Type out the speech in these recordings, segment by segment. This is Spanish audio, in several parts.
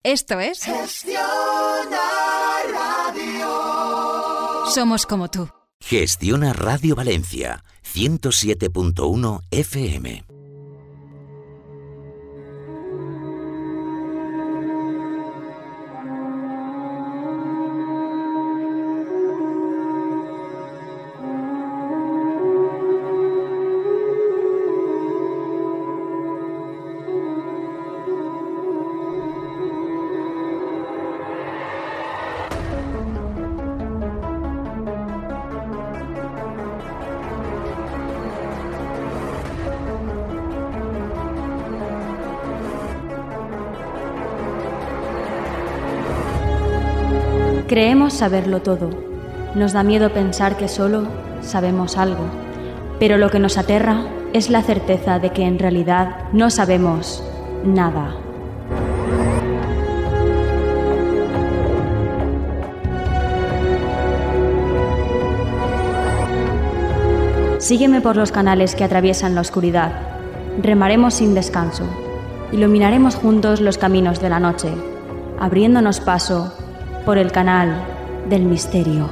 Esto es Gestiona Radio. Somos como tú. Gestiona Radio Valencia, 107.1 FM. Creemos saberlo todo. Nos da miedo pensar que solo sabemos algo. Pero lo que nos aterra es la certeza de que en realidad no sabemos nada. Sígueme por los canales que atraviesan la oscuridad. Remaremos sin descanso. Iluminaremos juntos los caminos de la noche, abriéndonos paso por el canal del misterio.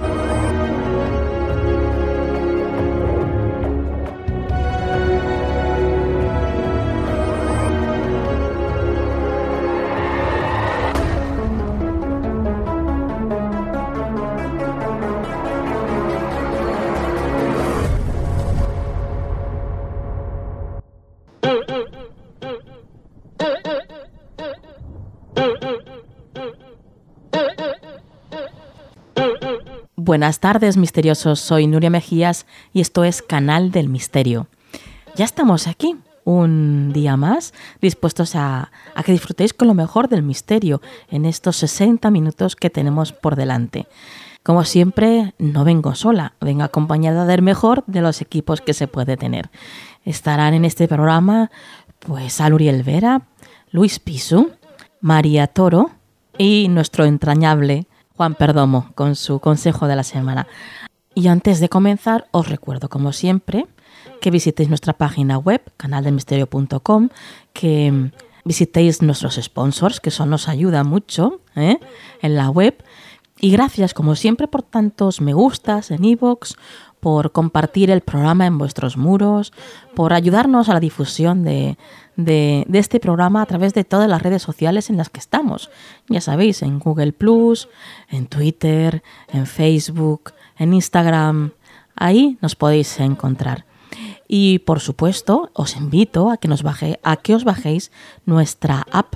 Buenas tardes, misteriosos. Soy Nuria Mejías y esto es Canal del Misterio. Ya estamos aquí, un día más, dispuestos a que disfrutéis con lo mejor del misterio en estos 60 minutos que tenemos por delante. Como siempre, no vengo sola, vengo acompañada del mejor de los equipos que se puede tener. Estarán en este programa pues Aluriel Vera, Luis Pisu, María Toro y nuestro entrañable Juan Perdomo, con su consejo de la semana. Y antes de comenzar, os recuerdo, como siempre, que visitéis nuestra página web, canaldelmisterio.com, que visitéis nuestros sponsors, que eso nos ayuda mucho en la web. Y gracias, como siempre, por tantos me gustas en iVoox, por compartir el programa en vuestros muros, por ayudarnos a la difusión de este programa a través de todas las redes sociales en las que estamos. Ya sabéis, en Google+, en Twitter, en Facebook, en Instagram. Ahí nos podéis encontrar. Y, por supuesto, os invito a que os bajéis nuestra app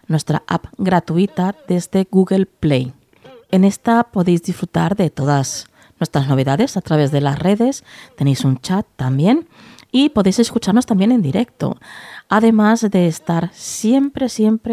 gratuita desde Google Play. En esta podéis disfrutar de todas nuestras novedades a través de las redes, tenéis un chat también y podéis escucharnos también en directo, además de estar siempre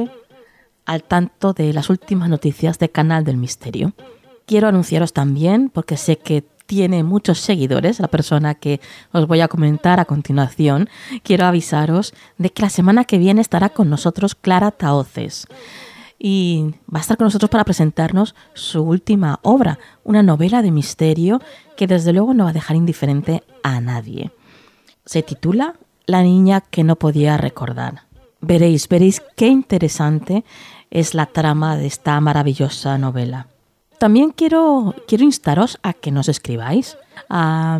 al tanto de las últimas noticias de Canal del Misterio. Quiero anunciaros también, porque sé que tiene muchos seguidores, la persona que os voy a comentar a continuación, quiero avisaros de que la semana que viene estará con nosotros Clara Tahoces. Y va a estar con nosotros para presentarnos su última obra, una novela de misterio que desde luego no va a dejar indiferente a nadie. Se titula La niña que no podía recordar. Veréis qué interesante es la trama de esta maravillosa novela. También quiero instaros a que nos escribáis a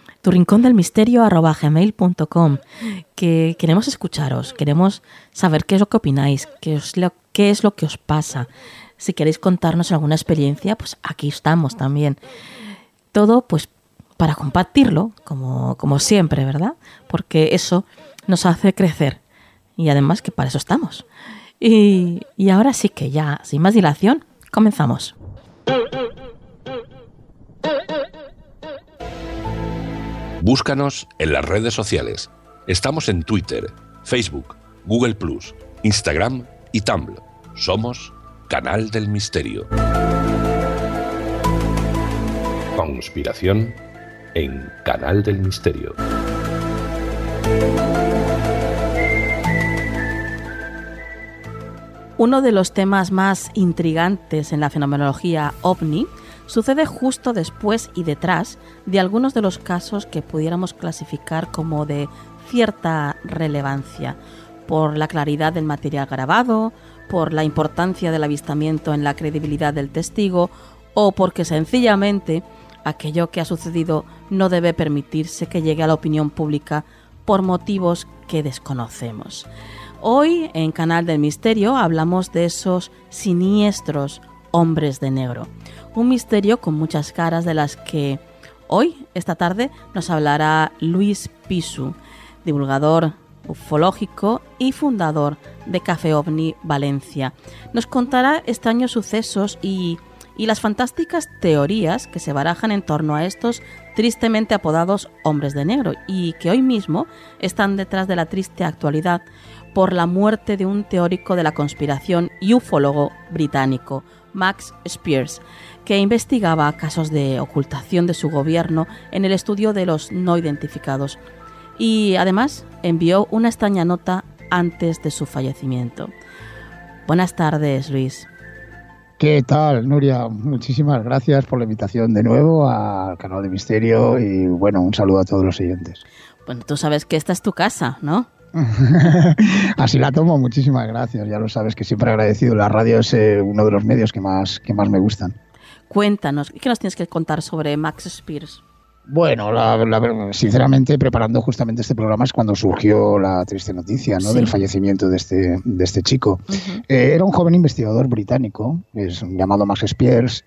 turincondelmisterio@gmail.com, que queremos escucharos, queremos saber qué es lo que opináis, qué es lo que os pasa. Si queréis contarnos alguna experiencia, pues aquí estamos también. Todo pues para compartirlo, como siempre, ¿verdad? Porque eso nos hace crecer y además que para eso estamos. Y ahora sí que ya, sin más dilación, comenzamos. Búscanos en las redes sociales. Estamos en Twitter, Facebook, Google+, Instagram y Tumblr. Somos Canal del Misterio. Conspiración en Canal del Misterio. Uno de los temas más intrigantes en la fenomenología ovni sucede justo después y detrás de algunos de los casos que pudiéramos clasificar como de cierta relevancia, por la claridad del material grabado, por la importancia del avistamiento en la credibilidad del testigo o porque sencillamente aquello que ha sucedido no debe permitirse que llegue a la opinión pública por motivos que desconocemos. Hoy en Canal del Misterio hablamos de esos siniestros hombres de negro, un misterio con muchas caras de las que hoy, esta tarde, nos hablará Luis Pisu, divulgador ufológico y fundador de Café OVNI Valencia. Nos contará extraños sucesos y las fantásticas teorías que se barajan en torno a estos tristemente apodados hombres de negro y que hoy mismo están detrás de la triste actualidad por la muerte de un teórico de la conspiración y ufólogo británico, Max Spiers, que investigaba casos de ocultación de su gobierno en el estudio de los no identificados y además envió una extraña nota antes de su fallecimiento. Buenas tardes, Luis. ¿Qué tal, Nuria? Muchísimas gracias por la invitación de nuevo al Canal de Misterio y bueno, un saludo a todos los oyentes. Bueno, tú sabes que esta es tu casa, ¿no? Así la tomo, muchísimas gracias. Ya lo sabes que siempre agradecido. La radio es uno de los medios que más me gustan. Cuéntanos, ¿qué nos tienes que contar sobre Max Spiers? Bueno, sinceramente, preparando justamente este programa es cuando surgió la triste noticia, ¿no? Sí. Del fallecimiento de este chico. Uh-huh. Era un joven investigador británico, llamado Max Spiers,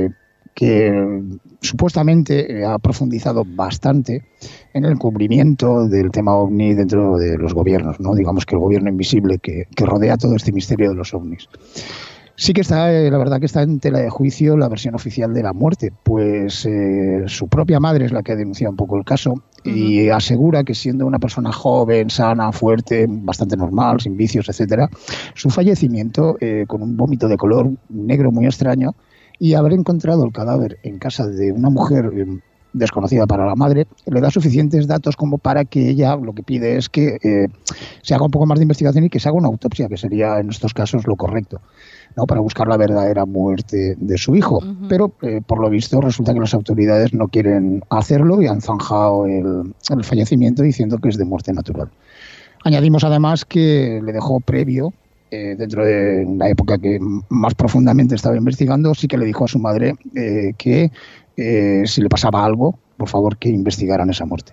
que supuestamente ha profundizado bastante en el cubrimiento del tema OVNI dentro de los gobiernos, ¿no? Digamos que el gobierno invisible que rodea todo este misterio de los OVNIs. Sí que está, la verdad que está en tela de juicio la versión oficial de la muerte, pues su propia madre es la que ha denunciado un poco el caso. Uh-huh. Y asegura que siendo una persona joven, sana, fuerte, bastante normal, sin vicios, etcétera, su fallecimiento con un vómito de color negro muy extraño y haber encontrado el cadáver en casa de una mujer desconocida para la madre, le da suficientes datos como para que ella lo que pide es que se haga un poco más de investigación y que se haga una autopsia, que sería en estos casos lo correcto, ¿no? Para buscar la verdadera muerte de su hijo. Uh-huh. Pero por lo visto resulta que las autoridades no quieren hacerlo y han zanjado el fallecimiento diciendo que es de muerte natural. Añadimos además que le dejó previo, dentro de la época que más profundamente estaba investigando, sí que le dijo a su madre que si le pasaba algo, por favor que investigaran esa muerte.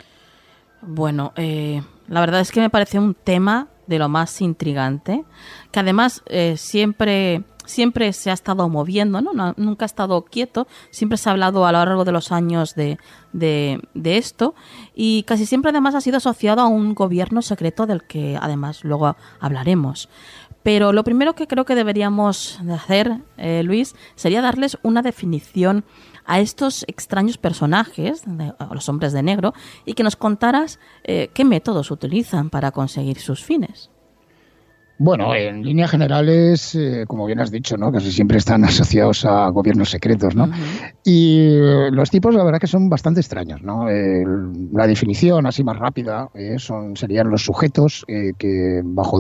Bueno, la verdad es que me parece un tema de lo más intrigante, que además siempre se ha estado moviendo, ¿no? Nunca ha estado quieto, siempre se ha hablado a lo largo de los años de esto y casi siempre además ha sido asociado a un gobierno secreto del que además luego hablaremos. Pero lo primero que creo que deberíamos de hacer, Luis, sería darles una definición a estos extraños personajes, a los hombres de negro, y que nos contaras qué métodos utilizan para conseguir sus fines. Bueno, en líneas generales, como bien has dicho, ¿no? Casi siempre están asociados a gobiernos secretos, ¿no? Uh-huh. Y los tipos, la verdad, que son bastante extraños, ¿no? La definición así más rápida serían los sujetos que bajo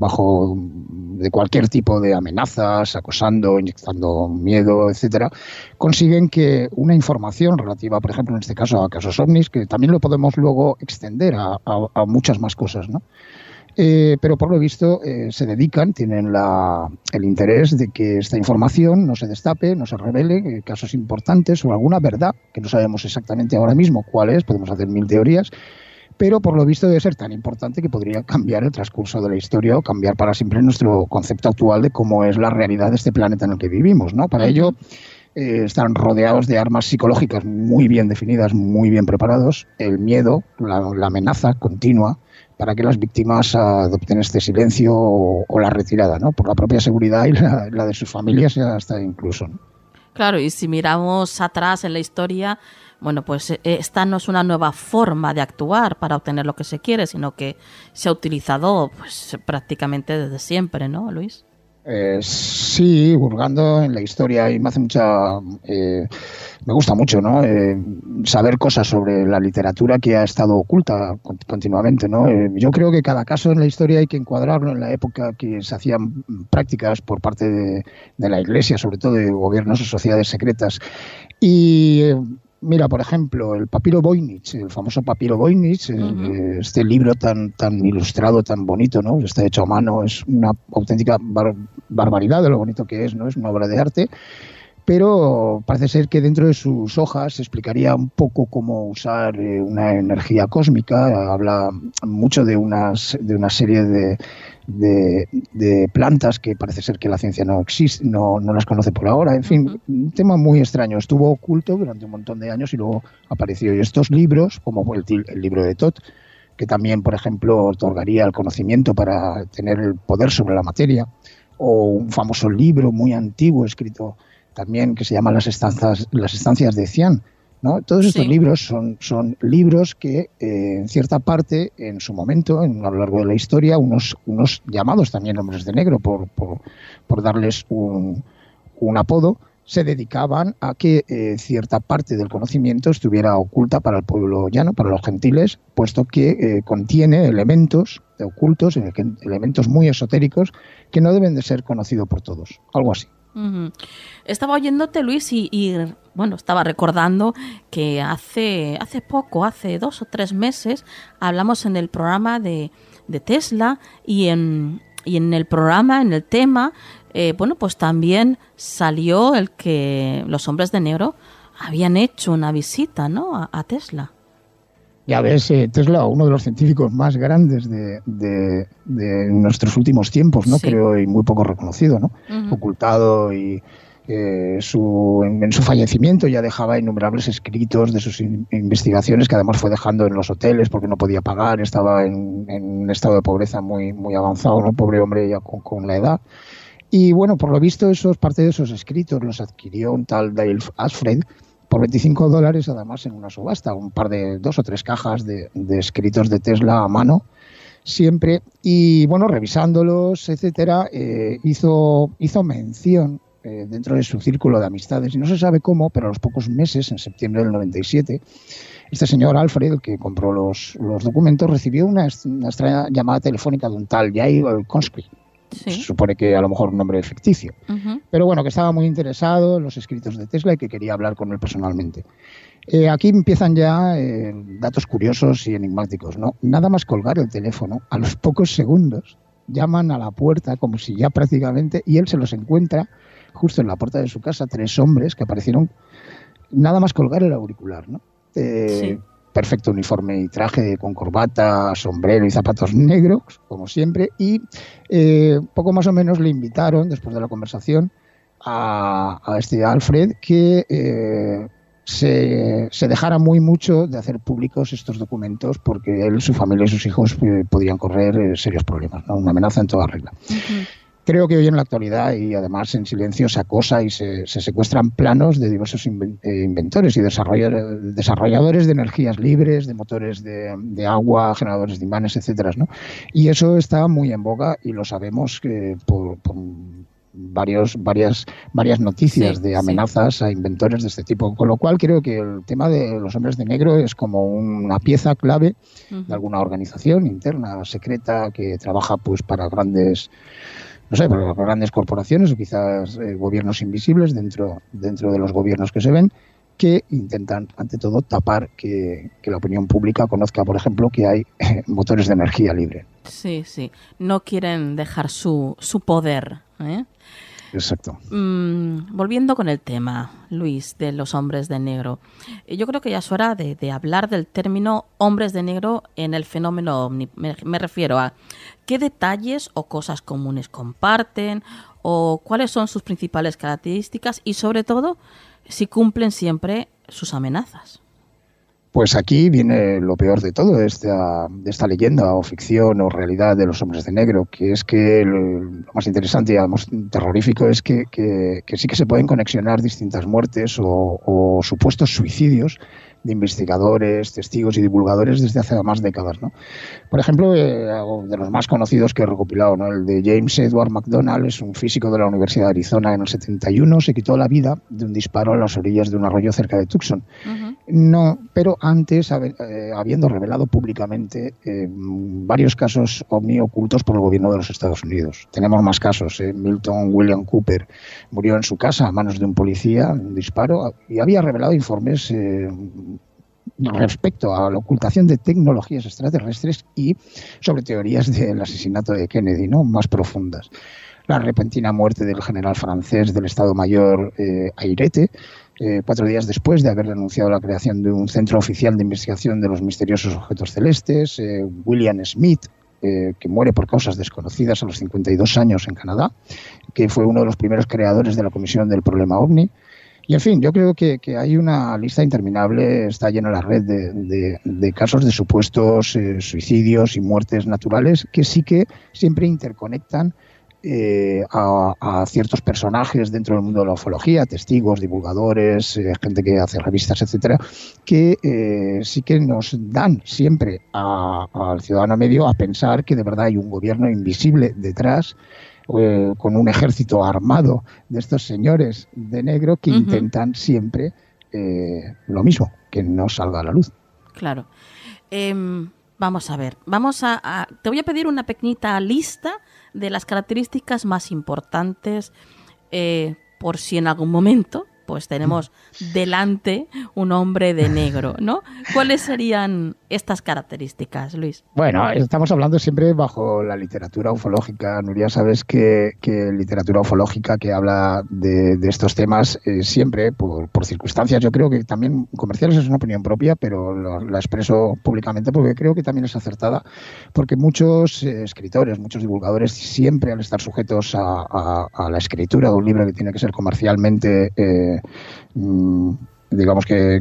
de cualquier tipo de amenazas, acosando, inyectando miedo, etcétera, consiguen que una información relativa, por ejemplo, en este caso a casos ovnis, que también lo podemos luego extender a muchas más cosas, ¿no? Pero por lo visto se dedican, tienen el interés de que esta información no se destape, no se revele, casos importantes o alguna verdad, que no sabemos exactamente ahora mismo cuál es, podemos hacer 1000 teorías, pero por lo visto debe ser tan importante que podría cambiar el transcurso de la historia o cambiar para siempre nuestro concepto actual de cómo es la realidad de este planeta en el que vivimos, ¿no? Para ello están rodeados de armas psicológicas muy bien definidas, muy bien preparados, el miedo, la amenaza continua, para que las víctimas adopten este silencio o la retirada, ¿no? Por la propia seguridad y la de sus familias hasta incluso, ¿no? Claro, y si miramos atrás en la historia, bueno, pues esta no es una nueva forma de actuar para obtener lo que se quiere, sino que se ha utilizado pues prácticamente desde siempre, ¿no, Luis? Sí, hurgando en la historia y me gusta mucho, ¿no? Saber cosas sobre la literatura que ha estado oculta continuamente, ¿no? Yo creo que cada caso en la historia hay que encuadrarlo en la época que se hacían prácticas por parte de la Iglesia, sobre todo de gobiernos o sociedades secretas. Y Mira, por ejemplo, el papiro Voynich, el famoso papiro Voynich, este libro tan ilustrado, tan bonito, ¿no? Está hecho a mano, es una auténtica barbaridad de lo bonito que es, ¿no? Es una obra de arte, pero parece ser que dentro de sus hojas se explicaría un poco cómo usar una energía cósmica. Habla mucho de una serie de plantas que parece ser que la ciencia no existe, no las conoce por ahora. En fin, un tema muy extraño. Estuvo oculto durante un montón de años y luego apareció. Y estos libros, como el libro de Thoth, que también, por ejemplo, otorgaría el conocimiento para tener el poder sobre la materia, o un famoso libro muy antiguo escrito también que se llama Las estancias de Cian, ¿no? Todos estos libros son libros que en cierta parte, en su momento, a lo largo de la historia, unos llamados también hombres de negro, por darles un apodo, se dedicaban a que cierta parte del conocimiento estuviera oculta para el pueblo llano, para los gentiles, puesto que contiene elementos ocultos, elementos muy esotéricos que no deben de ser conocidos por todos, algo así. Estaba oyéndote, Luis, y bueno, estaba recordando que hace poco, hace 2 o 3 meses, hablamos en el programa de Tesla y en el programa, en el tema, pues también salió el que los hombres de negro habían hecho una visita, ¿no? a Tesla. Ya ves, Tesla, uno de los científicos más grandes de nuestros últimos tiempos, ¿no? Sí. Creo, y muy poco reconocido, ¿no? Ocultado, y en su fallecimiento ya dejaba innumerables escritos de sus investigaciones, que además fue dejando en los hoteles porque no podía pagar, estaba en un estado de pobreza muy, muy avanzado, ¿no? Pobre hombre ya con la edad. Y bueno, por lo visto, parte de esos escritos los adquirió un tal Dale Asprey por $25, además, en una subasta, un par de 2 o 3 cajas de escritos de Tesla a mano, siempre. Y bueno, revisándolos, etcétera, hizo mención dentro de su círculo de amistades, y no se sabe cómo, pero a los pocos meses, en septiembre del 97, este señor Alfred, el que compró los documentos, recibió una extraña llamada telefónica de un tal Jair Conscript. Sí. Se supone que a lo mejor un nombre ficticio, pero bueno, que estaba muy interesado en los escritos de Tesla y que quería hablar con él personalmente. Aquí empiezan ya datos curiosos y enigmáticos, ¿no? Nada más colgar el teléfono, a los pocos segundos llaman a la puerta como si ya prácticamente, y él se los encuentra justo en la puerta de su casa, 3 hombres que aparecieron nada más colgar el auricular, ¿no? Sí. Perfecto uniforme y traje, con corbata, sombrero y zapatos negros, como siempre, y poco más o menos le invitaron, después de la conversación, a este Alfred, que se dejara muy mucho de hacer públicos estos documentos, porque él, su familia y sus hijos podían correr serios problemas, ¿no? Una amenaza en toda regla. Creo que hoy en la actualidad, y además en silencio, se acosa y se secuestran planos de diversos inventores y desarrolladores de energías libres, de motores de agua, generadores de imanes, etcétera, ¿no? Y eso está muy en boga, y lo sabemos por varias noticias de amenazas a inventores de este tipo. Con lo cual creo que el tema de los hombres de negro es como una pieza clave de alguna organización interna, secreta, que trabaja pues para grandes corporaciones, o quizás gobiernos invisibles dentro de los gobiernos que se ven, que intentan, ante todo, tapar que la opinión pública conozca, por ejemplo, que hay motores de energía libre. Sí, sí. No quieren dejar su poder, ¿eh? Exacto. Volviendo con el tema, Luis, de los hombres de negro. Yo creo que ya es hora de hablar del término hombres de negro en el fenómeno OVNI. Me refiero a qué detalles o cosas comunes comparten, o cuáles son sus principales características, y sobre todo, si cumplen siempre sus amenazas. Pues aquí viene lo peor de todo, de esta leyenda o ficción o realidad de los hombres de negro, que es que lo más interesante y además terrorífico es que sí que se pueden conexionar distintas muertes o supuestos suicidios de investigadores, testigos y divulgadores desde hace más décadas, ¿no? Por ejemplo, de los más conocidos que he recopilado, ¿no? El de James Edward McDonald, es un físico de la Universidad de Arizona. En el 71 se quitó la vida de un disparo a las orillas de un arroyo cerca de Tucson. No, pero antes, habiendo revelado públicamente varios casos ovni ocultos por el gobierno de los Estados Unidos. Tenemos más casos. Milton William Cooper murió en su casa a manos de un policía, un disparo, y había revelado informes respecto a la ocultación de tecnologías extraterrestres y sobre teorías del asesinato de Kennedy, ¿no?, más profundas. La repentina muerte del general francés del Estado Mayor Airete, 4 días después de haber anunciado la creación de un centro oficial de investigación de los misteriosos objetos celestes. William Smith, que muere por causas desconocidas a los 52 años en Canadá, que fue uno de los primeros creadores de la Comisión del Problema OVNI. Y, en fin, yo creo que hay una lista interminable, está llena la red de casos de supuestos suicidios y muertes naturales que sí que siempre interconectan a ciertos personajes dentro del mundo de la ufología, testigos, divulgadores, gente que hace revistas, etcétera, que sí que nos dan siempre al ciudadano medio a pensar que de verdad hay un gobierno invisible detrás, con un ejército armado de estos señores de negro que intentan siempre lo mismo, que no salga a la luz. Claro. Vamos a ver, te voy a pedir una pequeñita lista de las características más importantes, por si en algún momento pues tenemos delante un hombre de negro, ¿no? ¿Cuáles serían estas características, Luis? Bueno, estamos hablando siempre bajo la literatura ufológica. Nuria, sabes que literatura ufológica que habla de estos temas siempre, por circunstancias, yo creo que también comerciales, es una opinión propia, pero la expreso públicamente porque creo que también es acertada, porque muchos escritores, muchos divulgadores, siempre al estar sujetos a la escritura de un libro que tiene que ser comercialmente digamos que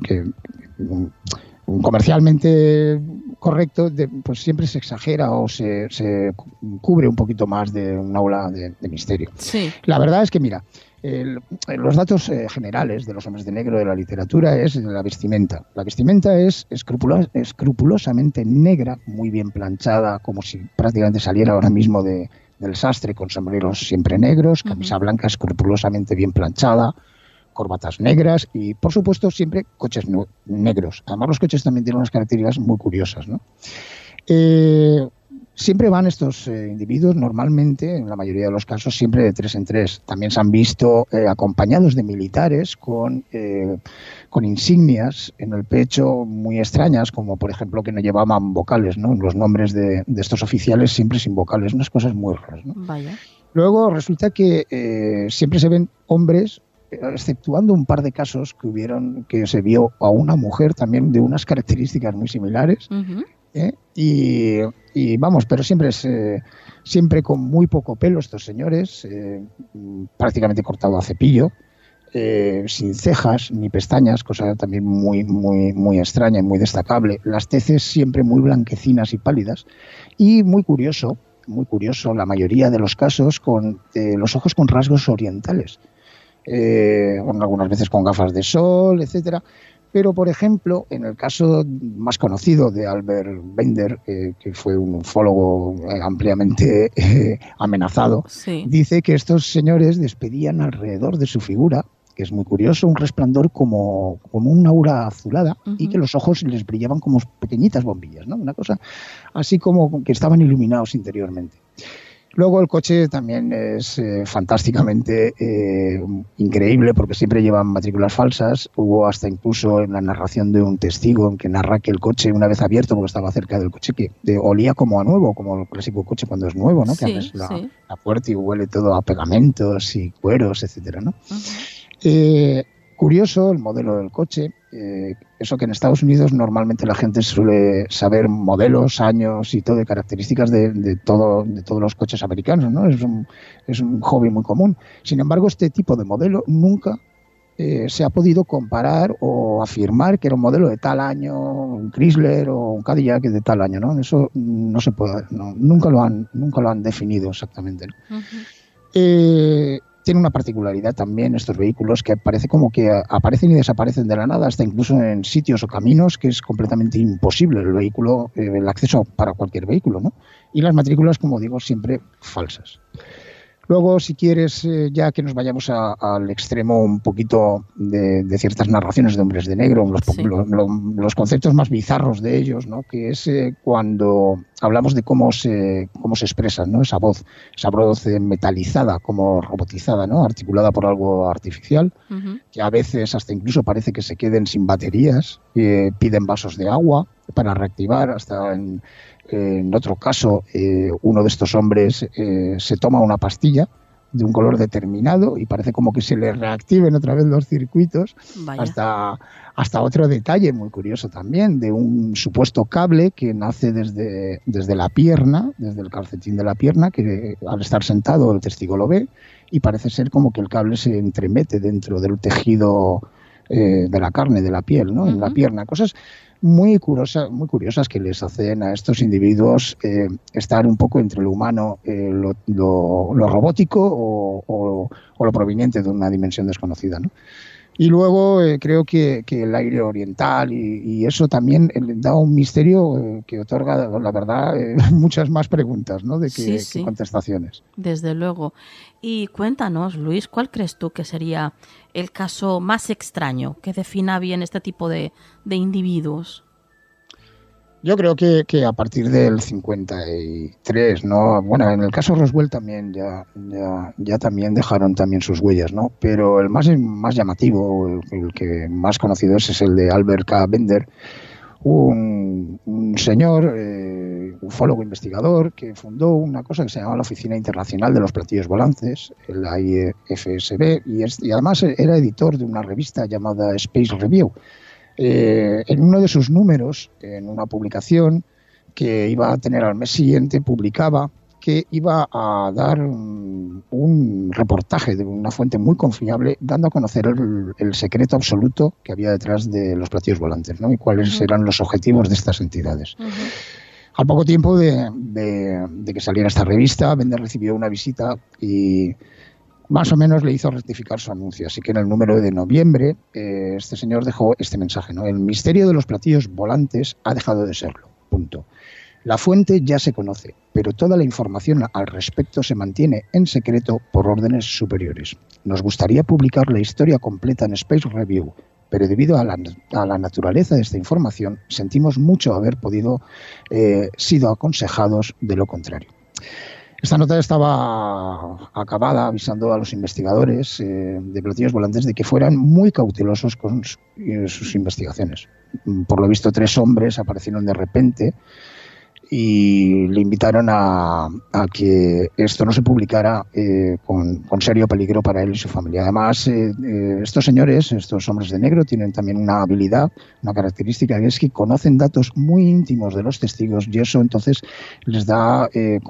comercialmente correcto, pues siempre se exagera o se cubre un poquito más de un aula de misterio. Sí. La verdad es que, mira, los datos generales de los hombres de negro de la literatura es la vestimenta. La vestimenta es escrupulosamente negra, muy bien planchada, como si prácticamente saliera ahora mismo del sastre, con sombreros siempre negros, camisa blanca escrupulosamente bien planchada, corbatas negras y, por supuesto, siempre coches negros. Además, los coches también tienen unas características muy curiosas, ¿no? Siempre van estos individuos, normalmente, en la mayoría de los casos, siempre de 3 en 3. También se han visto acompañados de militares con insignias en el pecho muy extrañas, como, por ejemplo, que no llevaban vocales, ¿no? Los nombres de estos oficiales siempre sin vocales, unas cosas muy raras, ¿no? Vaya. Luego resulta que siempre se ven hombres, exceptuando un par de casos que se vio a una mujer también de unas características muy similares, y vamos, pero siempre con muy poco pelo estos señores, prácticamente cortado a cepillo, sin cejas ni pestañas, cosa también muy, muy, muy extraña y muy destacable. Las teces siempre muy blanquecinas y pálidas, y muy curioso, la mayoría de los casos con los ojos con rasgos orientales. Algunas veces con gafas de sol, etcétera. Pero, por ejemplo, en el caso más conocido de Albert Bender, que fue un ufólogo ampliamente amenazado, sí, dice que estos señores despedían alrededor de su figura, que es muy curioso, un resplandor como una aura azulada, y que los ojos les brillaban como pequeñitas bombillas, ¿no? Una cosa así como que estaban iluminados interiormente. Luego el coche también es fantásticamente increíble, porque siempre llevan matrículas falsas. Hubo hasta incluso en la narración de un testigo en que narra que el coche, una vez abierto, porque estaba cerca del coche, que olía como a nuevo, como el clásico coche cuando es nuevo, ¿no? Sí, que abres la puerta y huele todo a pegamentos y cueros, etcétera, ¿no? Curioso el modelo del coche. Eso que en Estados Unidos normalmente la gente suele saber modelos, años y todo, de características de todos los coches americanos, ¿no? Es un hobby muy común. Sin embargo, este tipo de modelo nunca se ha podido comparar o afirmar que era un modelo de tal año, un Chrysler o un Cadillac de tal año, ¿no? Eso no se puede, nunca lo han definido exactamente, ¿no? Tiene una particularidad también estos vehículos, que parece como que aparecen y desaparecen de la nada, hasta incluso en sitios o caminos que es completamente imposible el acceso para cualquier vehículo, ¿no? Y las matrículas, como digo, siempre falsas. Luego, si quieres, ya que nos vayamos al extremo un poquito de ciertas narraciones de hombres de negro, los conceptos más bizarros de ellos, ¿no? Que es cuando hablamos de cómo se expresan, ¿no? Esa voz metalizada, como robotizada, ¿no? Articulada por algo artificial, que a veces hasta incluso parece que se queden sin baterías, piden vasos de agua para reactivar. Hasta en otro caso, uno de estos hombres se toma una pastilla de un color determinado y parece como que se le reactiven otra vez los circuitos. Hasta otro detalle muy curioso también, de un supuesto cable que nace desde la pierna, desde el calcetín de la pierna, que al estar sentado el testigo lo ve, y parece ser como que el cable se entremete dentro del tejido de la carne, de la piel, ¿no? En la pierna. Cosas muy curiosas que les hacen a estos individuos estar un poco entre lo humano, lo robótico o lo proveniente de una dimensión desconocida, ¿no? Y luego creo que el aire oriental y eso también da un misterio que otorga, la verdad, muchas más preguntas, ¿no? que contestaciones. Desde luego. Y cuéntanos, Luis, ¿cuál crees tú que sería el caso más extraño que defina bien este tipo de individuos? Yo creo que a partir del 53, ¿no? Bueno, en el caso Roswell también ya también dejaron también sus huellas, ¿no? Pero el más llamativo, el que más conocido es el de Albert K. Bender, un señor, ufólogo investigador, que fundó una cosa que se llama la Oficina Internacional de los Platillos Volantes, la IFSB, y además era editor de una revista llamada Space Review. En uno de sus números, en una publicación que iba a tener al mes siguiente, publicaba que iba a dar un reportaje de una fuente muy confiable, dando a conocer el secreto absoluto que había detrás de los platillos volantes, ¿no? Y cuáles eran los objetivos de estas entidades. Al poco tiempo de que saliera esta revista, Bender recibió una visita y más o menos le hizo rectificar su anuncio. Así que en el número de noviembre este señor dejó este mensaje, ¿no? El misterio de los platillos volantes ha dejado de serlo. Punto. La fuente ya se conoce, pero toda la información al respecto se mantiene en secreto por órdenes superiores. Nos gustaría publicar la historia completa en Space Review, pero debido a la naturaleza de esta información, sentimos mucho haber sido aconsejados de lo contrario. Esta nota estaba acabada avisando a los investigadores de platillos volantes de que fueran muy cautelosos con sus investigaciones. Por lo visto, 3 hombres aparecieron de repente y le invitaron a que esto no se publicara con serio peligro para él y su familia. Además, estos señores, estos hombres de negro, tienen también una habilidad, una característica, que es que conocen datos muy íntimos de los testigos, y eso entonces les da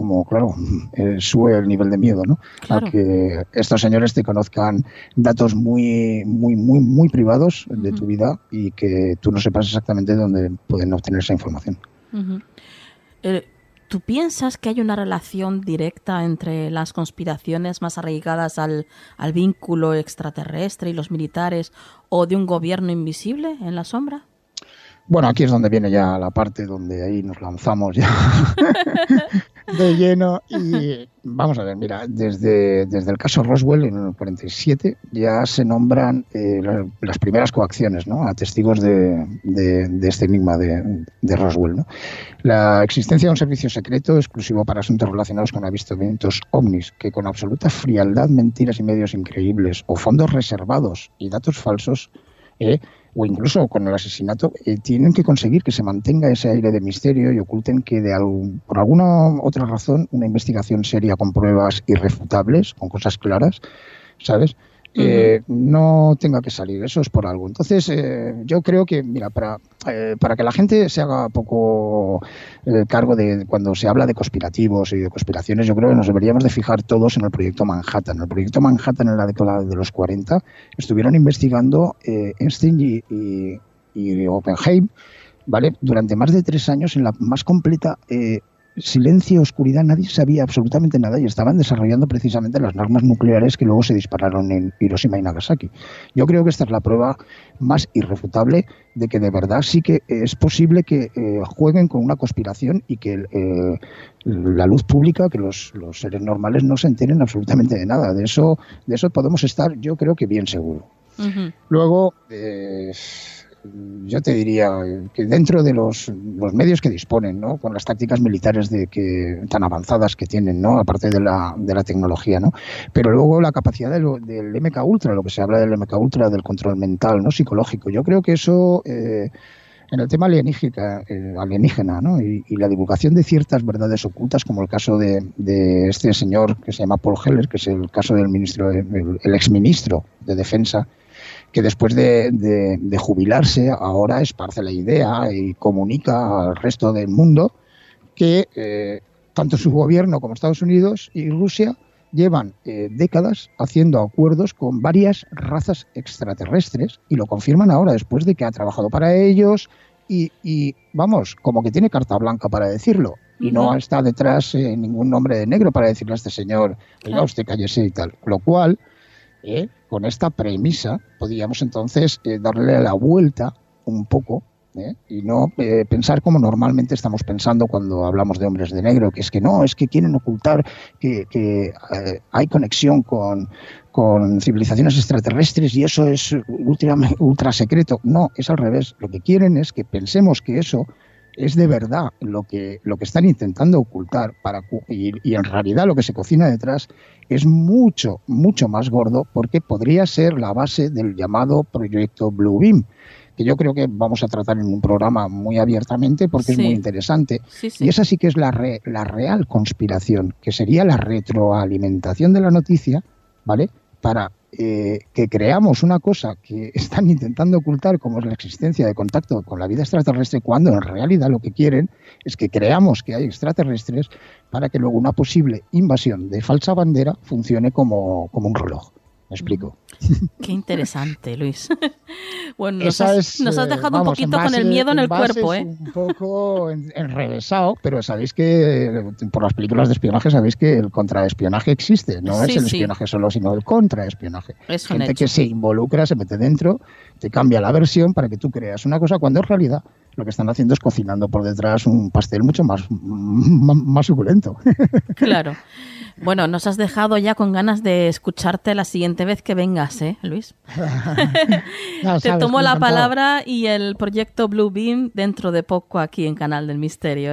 sube el nivel de miedo, ¿no? Claro. A que estos señores te conozcan datos muy, muy, muy, muy privados de tu vida y que tú no sepas exactamente dónde pueden obtener esa información. ¿Tú piensas que hay una relación directa entre las conspiraciones más arraigadas al vínculo extraterrestre y los militares o de un gobierno invisible en la sombra? Bueno, aquí es donde viene ya la parte donde ahí nos lanzamos ya de lleno. Y vamos a ver, mira, desde el caso Roswell en el 47 ya se nombran las primeras coacciones, ¿no? A testigos de este enigma de Roswell, ¿no? La existencia de un servicio secreto exclusivo para asuntos relacionados con avistamientos ovnis, que con absoluta frialdad, mentiras y medios increíbles, o fondos reservados y datos falsos, o incluso con el asesinato, tienen que conseguir que se mantenga ese aire de misterio y oculten que por alguna otra razón una investigación seria con pruebas irrefutables, con cosas claras, ¿sabes? No tenga que salir. Eso es por algo. Entonces, yo creo que, mira, para que la gente se haga poco cargo de cuando se habla de conspirativos y de conspiraciones, yo creo que nos deberíamos de fijar todos en el proyecto Manhattan. El proyecto Manhattan en la década de los 40 estuvieron investigando Einstein y Oppenheim, ¿vale? Durante más de 3 años en la más completa silencio, oscuridad, nadie sabía absolutamente nada y estaban desarrollando precisamente las armas nucleares que luego se dispararon en Hiroshima y Nagasaki. Yo creo que esta es la prueba más irrefutable de que de verdad sí que es posible que jueguen con una conspiración y que la luz pública, que los seres normales no se enteren absolutamente de nada. De eso podemos estar, yo creo que bien seguro. Uh-huh. Luego, yo te diría que dentro de los medios que disponen, ¿no? Con las tácticas militares tan avanzadas que tienen, ¿no? Aparte de la tecnología, ¿no? Pero luego la capacidad del MK Ultra, lo que se habla del MK Ultra, del control mental, ¿no? Psicológico. Yo creo que eso en el tema alienígena, ¿no? Y la divulgación de ciertas verdades ocultas, como el caso de este señor que se llama Paul Heller, que es el caso del el exministro de Defensa, que después de jubilarse ahora esparce la idea y comunica al resto del mundo que tanto su gobierno como Estados Unidos y Rusia llevan décadas haciendo acuerdos con varias razas extraterrestres y lo confirman ahora después de que ha trabajado para ellos y vamos, como que tiene carta blanca para decirlo y no está detrás ningún nombre de negro para decirle a este señor, oiga, usted cállese y tal, lo cual... con esta premisa podríamos entonces darle la vuelta un poco y no pensar como normalmente estamos pensando cuando hablamos de hombres de negro, que es que no, es que quieren ocultar que hay conexión con civilizaciones extraterrestres y eso es ultra secreto. No, es al revés. Lo que quieren es que pensemos que eso es de verdad lo que están intentando ocultar y en realidad lo que se cocina detrás es mucho, mucho más gordo porque podría ser la base del llamado proyecto Blue Beam, que yo creo que vamos a tratar en un programa muy abiertamente porque es muy interesante. Sí. Y esa sí que es la real conspiración, que sería la retroalimentación de la noticia, ¿vale? Para que creamos una cosa que están intentando ocultar, como es la existencia de contacto con la vida extraterrestre, cuando en realidad lo que quieren es que creamos que hay extraterrestres para que luego una posible invasión de falsa bandera funcione como un reloj. ¿Me explico? Qué interesante, Luis. Bueno, nos has dejado un poquito con el miedo en el cuerpo, ¿eh? Un poco enrevesado, pero sabéis que por las películas de espionaje sabéis que el contraespionaje existe. No es el espionaje solo, sino el contraespionaje. Es gente que se involucra, se mete dentro, te cambia la versión para que tú creas una cosa cuando en realidad lo que están haciendo es cocinando por detrás un pastel mucho más suculento. Claro. Bueno, nos has dejado ya con ganas de escucharte la siguiente vez que vengas, Luis? Te tomo la palabra y el proyecto Blue Beam dentro de poco aquí en Canal del Misterio,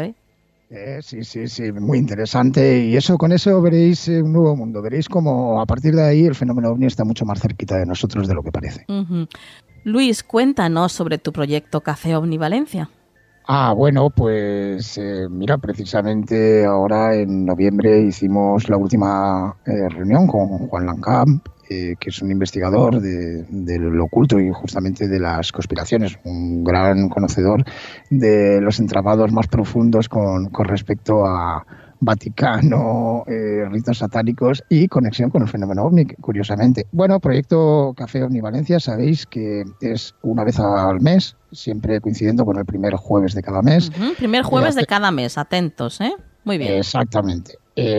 Sí, muy interesante y con eso veréis un nuevo mundo, veréis cómo a partir de ahí el fenómeno ovni está mucho más cerquita de nosotros de lo que parece. Uh-huh. Luis, cuéntanos sobre tu proyecto Café Ovni Valencia. Bueno, pues mira, precisamente ahora en noviembre hicimos la última reunión con Juan Lancamp, que es un investigador de lo oculto y justamente de las conspiraciones, un gran conocedor de los entramados más profundos con respecto a Vaticano, ritos satánicos y conexión con el fenómeno ovni, curiosamente. Bueno, proyecto Café Ovni Valencia, sabéis que es una vez al mes, siempre coincidiendo con el primer jueves de cada mes. Uh-huh, primer jueves de cada mes, atentos, Muy bien. Exactamente.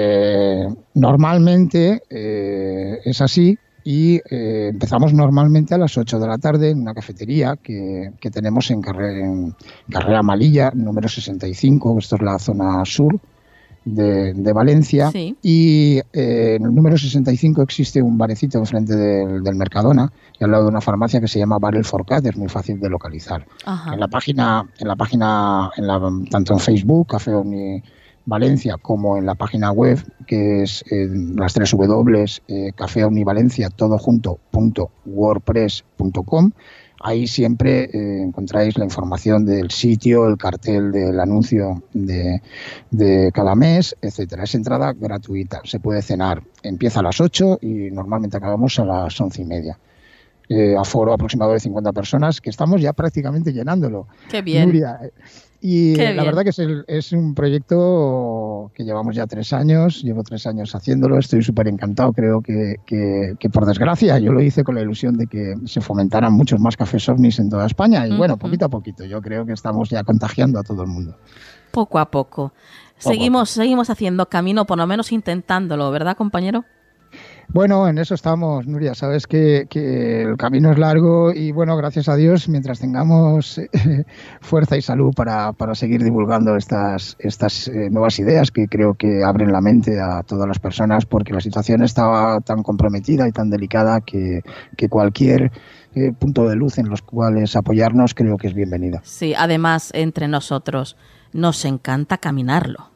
Normalmente es así y empezamos normalmente a las 8 de la tarde en una cafetería que tenemos en Carrera Malilla, número 65, esto es la zona sur de Valencia, y en el número 65 existe un barecito enfrente del Mercadona y al lado de una farmacia que se llama Bar El Forcat, es muy fácil de localizar. Ajá. En la página tanto en Facebook, Café Ovni Valencia, como en la página web, que es las 3 W, cafeovnivalencia, todo junto, .wordpress.com. Ahí siempre encontráis la información del sitio, el cartel del anuncio de cada mes, etcétera. Es entrada gratuita, se puede cenar. Empieza a las 8 y normalmente acabamos a las 11:30. aforo aproximado de 50 personas, que estamos ya prácticamente llenándolo. ¡Qué bien! Nuria, y Qué la bien. verdad que es un proyecto que llevamos ya 3 años, llevo 3 años haciéndolo, estoy súper encantado, creo que por desgracia yo lo hice con la ilusión de que se fomentaran muchos más cafés ovnis en toda España y bueno, poquito a poquito, yo creo que estamos ya contagiando a todo el mundo. Poco a poco. Seguimos haciendo camino, por lo menos intentándolo, ¿verdad, compañero? Bueno, en eso estamos, Nuria. Sabes que el camino es largo y, bueno, gracias a Dios, mientras tengamos fuerza y salud para seguir divulgando estas nuevas ideas que creo que abren la mente a todas las personas, porque la situación estaba tan comprometida y tan delicada que cualquier punto de luz en los cuales apoyarnos creo que es bienvenida. Sí, además, entre nosotros, nos encanta caminarlo.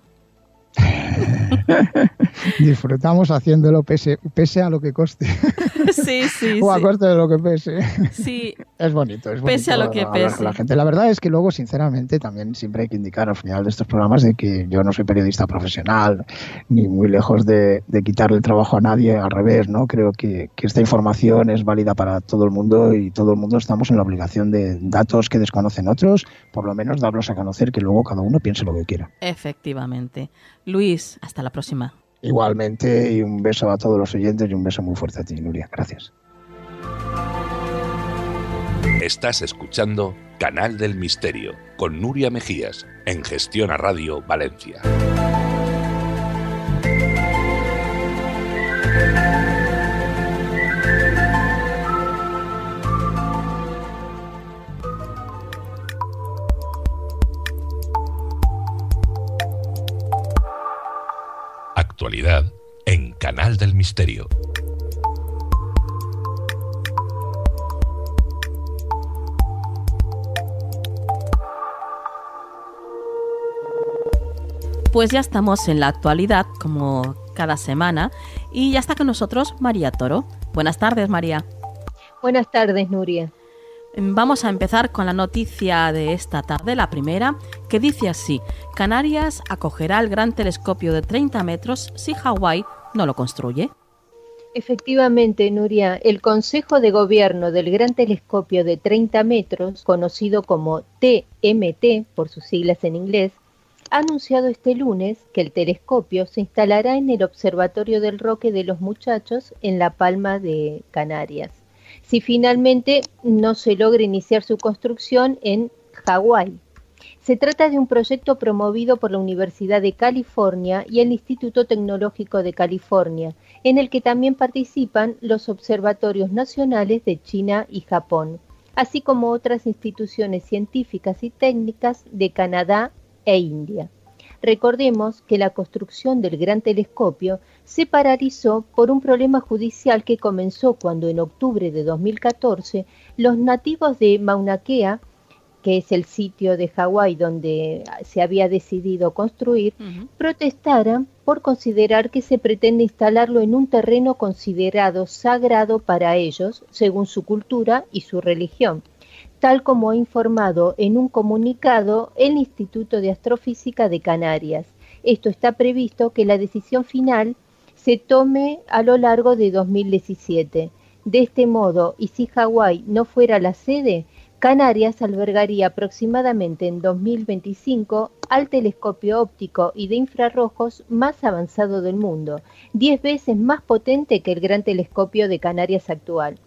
Disfrutamos haciéndolo pese a lo que coste. Sí. O a coste de lo que pese. Sí. Es bonito. Pese a lo que pese. La gente. La verdad es que luego, sinceramente, también siempre hay que indicar al final de estos programas de que yo no soy periodista profesional, ni muy lejos de quitarle el trabajo a nadie, al revés, ¿no? Creo que esta información es válida para todo el mundo y todo el mundo estamos en la obligación de datos que desconocen otros, por lo menos darlos a conocer, que luego cada uno piense lo que quiera. Efectivamente. Luis, hasta la próxima. Igualmente, y un beso a todos los oyentes y un beso muy fuerte a ti, Nuria. Gracias. Estás escuchando Canal del Misterio con Nuria Mejías en Gestiona Radio Valencia. Actualidad en Canal del Misterio. Pues ya estamos en la actualidad, como cada semana, y ya está con nosotros María Toro. Buenas tardes, María. Buenas tardes, Nuria. Vamos a empezar con la noticia de esta tarde, la primera, que dice así: Canarias acogerá el gran telescopio de 30 metros si Hawái no lo construye. Efectivamente, Nuria, el Consejo de Gobierno del Gran Telescopio de 30 metros, conocido como TMT por sus siglas en inglés, ha anunciado este lunes que el telescopio se instalará en el Observatorio del Roque de los Muchachos en La Palma de Canarias, si finalmente no se logra iniciar su construcción en Hawái. Se trata de un proyecto promovido por la Universidad de California y el Instituto Tecnológico de California, en el que también participan los observatorios nacionales de China y Japón, así como otras instituciones científicas y técnicas de Canadá e India. Recordemos que la construcción del gran telescopio se paralizó por un problema judicial que comenzó cuando en octubre de 2014 los nativos de Mauna Kea, que es el sitio de Hawái donde se había decidido construir, protestaran por considerar que se pretende instalarlo en un terreno considerado sagrado para ellos, según su cultura y su religión, tal como ha informado en un comunicado el Instituto de Astrofísica de Canarias. Esto está previsto que la decisión final se tome a lo largo de 2017. De este modo, y si Hawái no fuera la sede, Canarias albergaría aproximadamente en 2025 al telescopio óptico y de infrarrojos más avanzado del mundo, 10 veces más potente que el gran telescopio de Canarias actual.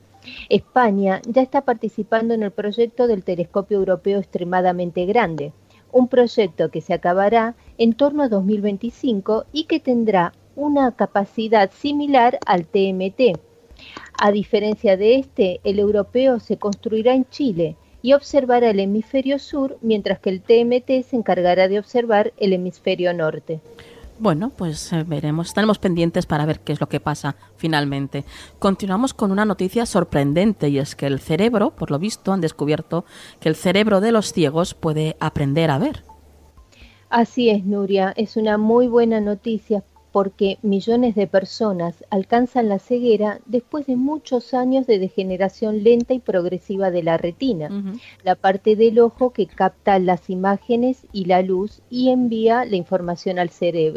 España ya está participando en el proyecto del telescopio europeo extremadamente grande, un proyecto que se acabará en torno a 2025 y que tendrá una capacidad similar al TMT. A diferencia de este, el europeo se construirá en Chile y observará el hemisferio sur, mientras que el TMT se encargará de observar el hemisferio norte. Bueno, pues veremos, estaremos pendientes para ver qué es lo que pasa finalmente. Continuamos con una noticia sorprendente, y es que el cerebro, por lo visto, han descubierto que el cerebro de los ciegos puede aprender a ver. Así es, Nuria, es una muy buena noticia porque millones de personas alcanzan la ceguera después de muchos años de degeneración lenta y progresiva de la retina, la parte del ojo que capta las imágenes y la luz y envía la información al cerebro.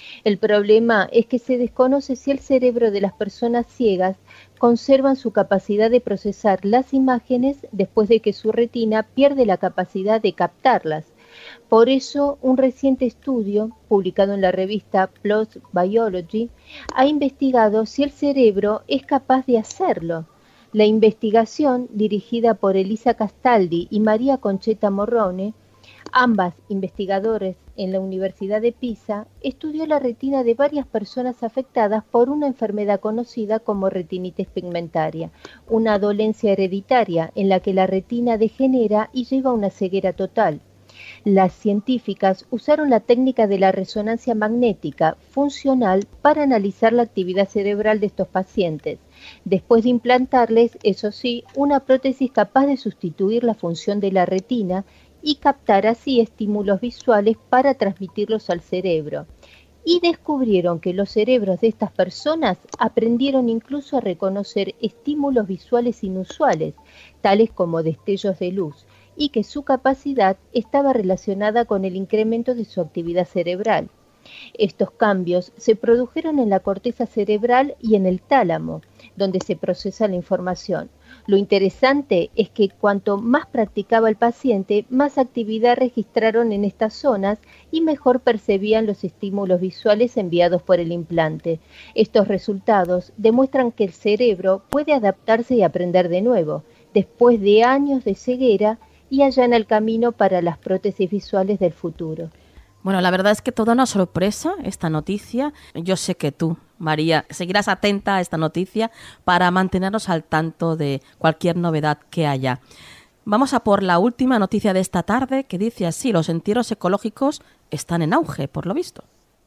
El problema es que se desconoce si el cerebro de las personas ciegas conservan su capacidad de procesar las imágenes después de que su retina pierde la capacidad de captarlas. Por eso, un reciente estudio, publicado en la revista PLOS Biology, ha investigado si el cerebro es capaz de hacerlo. La investigación, dirigida por Elisa Castaldi y María Concheta Morrone, ambas investigadores en la Universidad de Pisa, estudió la retina de varias personas afectadas por una enfermedad conocida como retinitis pigmentaria, una dolencia hereditaria en la que la retina degenera y lleva a una ceguera total. Las científicas usaron la técnica de la resonancia magnética funcional para analizar la actividad cerebral de estos pacientes, después de implantarles, eso sí, una prótesis capaz de sustituir la función de la retina y captar así estímulos visuales para transmitirlos al cerebro. Y descubrieron que los cerebros de estas personas aprendieron incluso a reconocer estímulos visuales inusuales, tales como destellos de luz, y que su capacidad estaba relacionada con el incremento de su actividad cerebral. Estos cambios se produjeron en la corteza cerebral y en el tálamo, donde se procesa la información. Lo interesante es que cuanto más practicaba el paciente, más actividad registraron en estas zonas y mejor percibían los estímulos visuales enviados por el implante. Estos resultados demuestran que el cerebro puede adaptarse y aprender de nuevo, después de años de ceguera, y allana el camino para las prótesis visuales del futuro. Bueno, la verdad es que toda una sorpresa esta noticia. Yo sé que tú, María, seguirás atenta a esta noticia para mantenernos al tanto de cualquier novedad que haya. Vamos a por la última noticia de esta tarde, que dice así: los entierros ecológicos están en auge, por lo visto.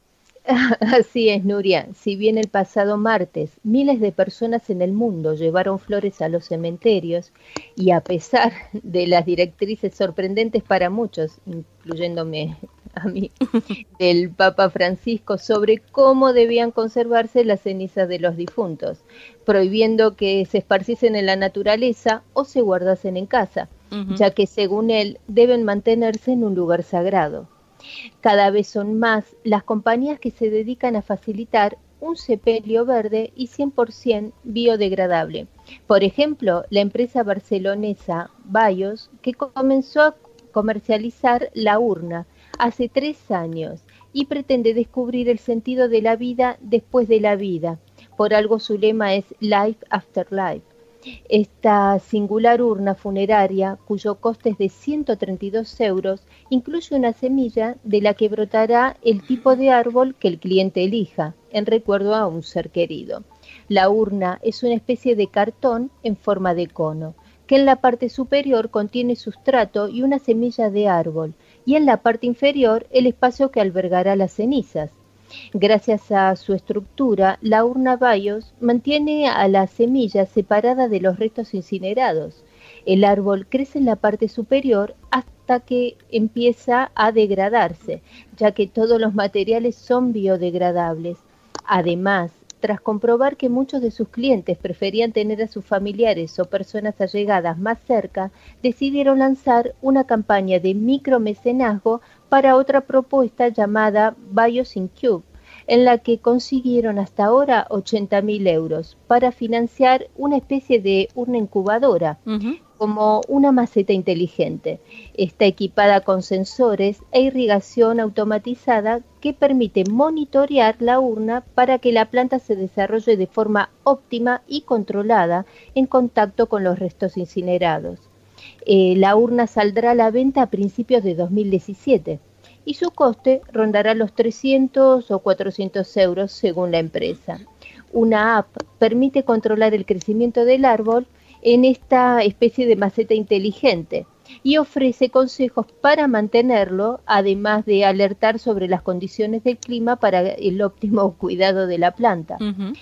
Así es, Nuria. Si bien el pasado martes miles de personas en el mundo llevaron flores a los cementerios, y a pesar de las directrices sorprendentes para muchos, incluyéndome a mí, del Papa Francisco sobre cómo debían conservarse las cenizas de los difuntos, prohibiendo que se esparciesen en la naturaleza o se guardasen en casa, ya que según él deben mantenerse en un lugar sagrado. Cada vez son más las compañías que se dedican a facilitar un sepelio verde y 100% biodegradable. Por ejemplo, la empresa barcelonesa Bayos, que comenzó a comercializar la urna hace 3 años y pretende descubrir el sentido de la vida después de la vida. Por algo su lema es Life After Life. Esta singular urna funeraria, cuyo coste es de 132 euros, incluye una semilla de la que brotará el tipo de árbol que el cliente elija, en recuerdo a un ser querido. La urna es una especie de cartón en forma de cono, que en la parte superior contiene sustrato y una semilla de árbol, y en la parte inferior el espacio que albergará las cenizas. Gracias a su estructura, la urna Bayos mantiene a la semilla separada de los restos incinerados. El árbol crece en la parte superior hasta que empieza a degradarse, ya que todos los materiales son biodegradables. Además, tras comprobar que muchos de sus clientes preferían tener a sus familiares o personas allegadas más cerca, decidieron lanzar una campaña de micromecenazgo para otra propuesta llamada Bayos in Cube, en la que consiguieron hasta ahora 80.000 euros para financiar una especie de urna incubadora, como una maceta inteligente. Está equipada con sensores e irrigación automatizada que permite monitorear la urna para que la planta se desarrolle de forma óptima y controlada en contacto con los restos incinerados. La urna saldrá a la venta a principios de 2017 y su coste rondará los 300 o 400 euros según la empresa. Una app permite controlar el crecimiento del árbol en esta especie de maceta inteligente y ofrece consejos para mantenerlo, además de alertar sobre las condiciones del clima para el óptimo cuidado de la planta.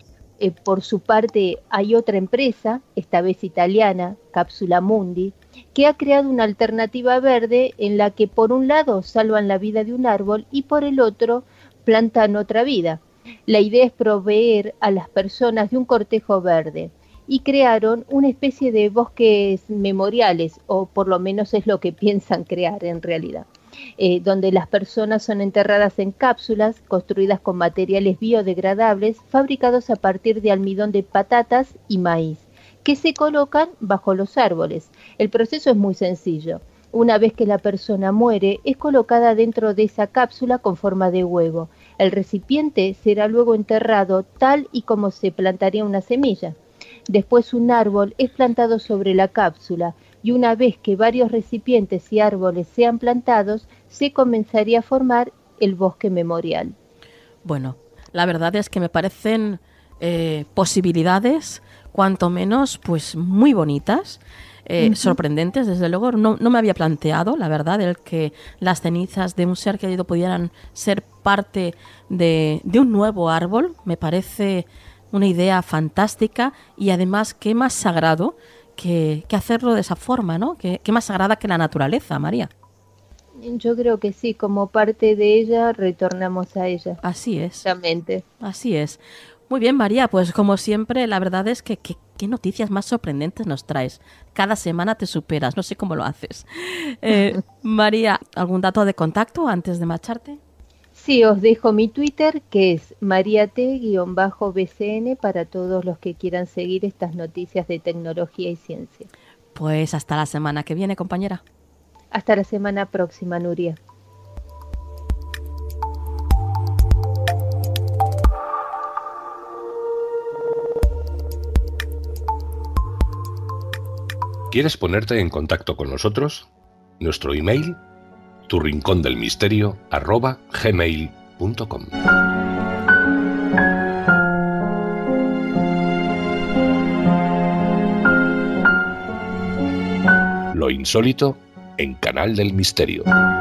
Por su parte, hay otra empresa, esta vez italiana, Cápsula Mundi, que ha creado una alternativa verde en la que por un lado salvan la vida de un árbol y por el otro plantan otra vida. La idea es proveer a las personas de un cortejo verde y crearon una especie de bosques memoriales, o por lo menos es lo que piensan crear en realidad. donde las personas son enterradas en cápsulas construidas con materiales biodegradables fabricados a partir de almidón de patatas y maíz, que se colocan bajo los árboles. El proceso es muy sencillo. Una vez que la persona muere, es colocada dentro de esa cápsula con forma de huevo. El recipiente será luego enterrado tal y como se plantaría una semilla. Después un árbol es plantado sobre la cápsula y una vez que varios recipientes y árboles sean plantados, se comenzaría a formar el bosque memorial. Bueno, la verdad es que me parecen posibilidades, cuanto menos, pues muy bonitas. Sorprendentes, desde luego. No me había planteado, la verdad, el que las cenizas de un ser querido pudieran ser parte de un nuevo árbol. Me parece una idea fantástica y además qué más sagrado que hacerlo de esa forma, ¿no? Qué más sagrada que la naturaleza, María. Yo creo que sí, como parte de ella retornamos a ella. Así es. Exactamente. Así es. Muy bien, María, pues como siempre, la verdad es que qué noticias más sorprendentes nos traes. Cada semana te superas, no sé cómo lo haces. María, ¿algún dato de contacto antes de marcharte? Sí, os dejo mi Twitter, que es mariate_bcn, para todos los que quieran seguir estas noticias de tecnología y ciencia. Pues hasta la semana que viene, compañera. Hasta la semana próxima, Nuria. ¿Quieres ponerte en contacto con nosotros? Nuestro email, turincondelmisterio@gmail.com. Lo insólito en Canal del Misterio.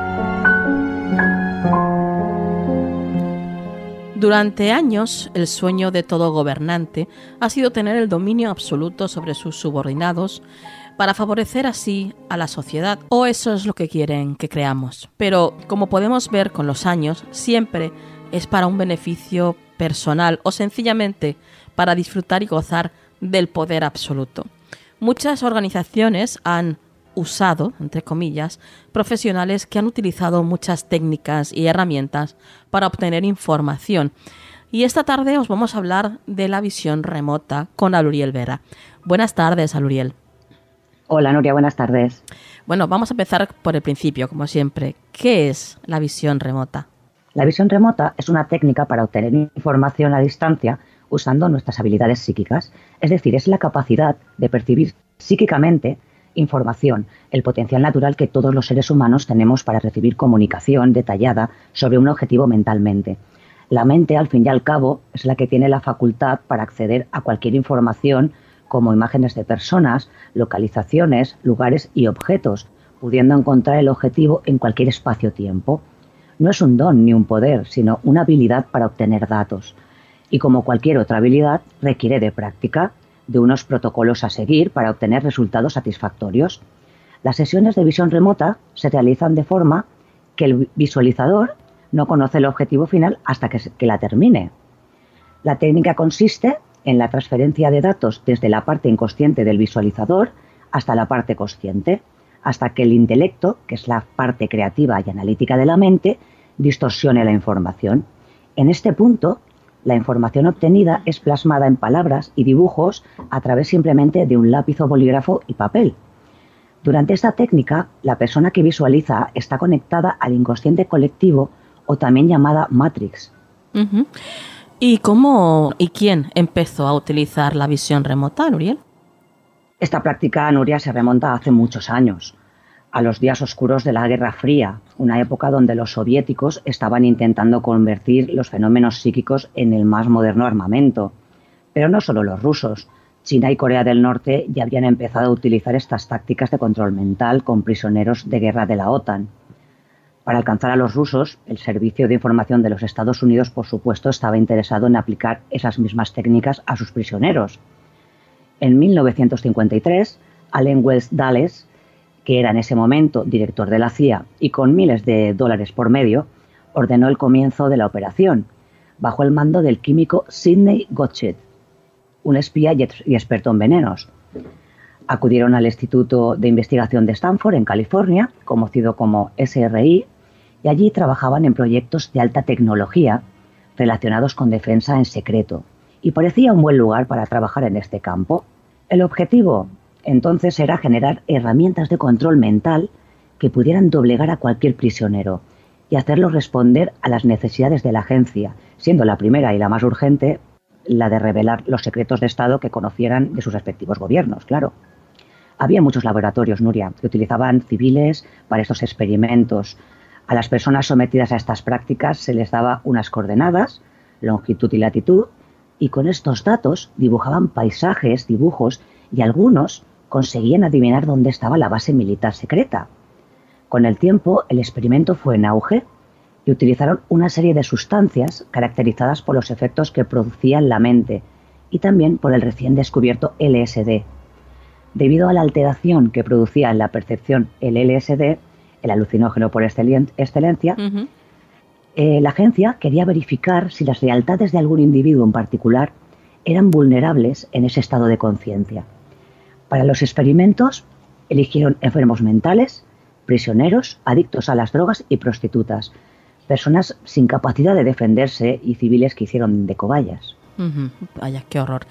Durante años, el sueño de todo gobernante ha sido tener el dominio absoluto sobre sus subordinados para favorecer así a la sociedad, o eso es lo que quieren que creamos. Pero, como podemos ver con los años, siempre es para un beneficio personal o sencillamente para disfrutar y gozar del poder absoluto. Muchas organizaciones han usado, entre comillas, profesionales que han utilizado muchas técnicas y herramientas para obtener información. Y esta tarde os vamos a hablar de la visión remota con Aluriel Vera. Buenas tardes, Aluriel. Hola, Nuria, buenas tardes. Bueno, vamos a empezar por el principio, como siempre. ¿Qué es la visión remota? La visión remota es una técnica para obtener información a distancia usando nuestras habilidades psíquicas. Es decir, es la capacidad de percibir psíquicamente información, el potencial natural que todos los seres humanos tenemos para recibir comunicación detallada sobre un objetivo mentalmente. La mente, al fin y al cabo, es la que tiene la facultad para acceder a cualquier información, como imágenes de personas, localizaciones, lugares y objetos, pudiendo encontrar el objetivo en cualquier espacio-tiempo. No es un don ni un poder, sino una habilidad para obtener datos. Y como cualquier otra habilidad, requiere de práctica, de unos protocolos a seguir para obtener resultados satisfactorios. Las sesiones de visión remota se realizan de forma que el visualizador no conoce el objetivo final hasta que la termine. La técnica consiste en la transferencia de datos desde la parte inconsciente del visualizador hasta la parte consciente, hasta que el intelecto, que es la parte creativa y analítica de la mente, distorsione la información. En este punto, la información obtenida es plasmada en palabras y dibujos a través simplemente de un lápiz o bolígrafo y papel. Durante esta técnica, la persona que visualiza está conectada al inconsciente colectivo o también llamada Matrix. Uh-huh. ¿Y cómo y quién empezó a utilizar la visión remota, Nuriel? Esta práctica, Nuria, se remonta a hace muchos años, a los días oscuros de la Guerra Fría, una época donde los soviéticos estaban intentando convertir los fenómenos psíquicos en el más moderno armamento. Pero no solo los rusos. China y Corea del Norte ya habían empezado a utilizar estas tácticas de control mental con prisioneros de guerra de la OTAN. Para alcanzar a los rusos, el Servicio de Información de los Estados Unidos, por supuesto, estaba interesado en aplicar esas mismas técnicas a sus prisioneros. En 1953, Allen Wells Dulles, que era en ese momento director de la CIA y con miles de dólares por medio, ordenó el comienzo de la operación, bajo el mando del químico Sidney Gottsched, un espía y experto en venenos. Acudieron al Instituto de Investigación de Stanford, en California, conocido como SRI, y allí trabajaban en proyectos de alta tecnología relacionados con defensa en secreto, y parecía un buen lugar para trabajar en este campo. El objetivo, entonces, era generar herramientas de control mental que pudieran doblegar a cualquier prisionero y hacerlo responder a las necesidades de la agencia, siendo la primera y la más urgente la de revelar los secretos de Estado que conocieran de sus respectivos gobiernos, claro. Había muchos laboratorios, Nuria, que utilizaban civiles para estos experimentos. A las personas sometidas a estas prácticas se les daba unas coordenadas, longitud y latitud, y con estos datos dibujaban paisajes, dibujos, y algunos conseguían adivinar dónde estaba la base militar secreta. Con el tiempo, el experimento fue en auge y utilizaron una serie de sustancias caracterizadas por los efectos que producía en la mente y también por el recién descubierto LSD. Debido a la alteración que producía en la percepción el LSD, el alucinógeno por excelencia, la agencia quería verificar si las lealtades de algún individuo en particular eran vulnerables en ese estado de conciencia. Para los experimentos eligieron enfermos mentales, prisioneros, adictos a las drogas y prostitutas, personas sin capacidad de defenderse y civiles que hicieron de cobayas. Vaya, qué horror.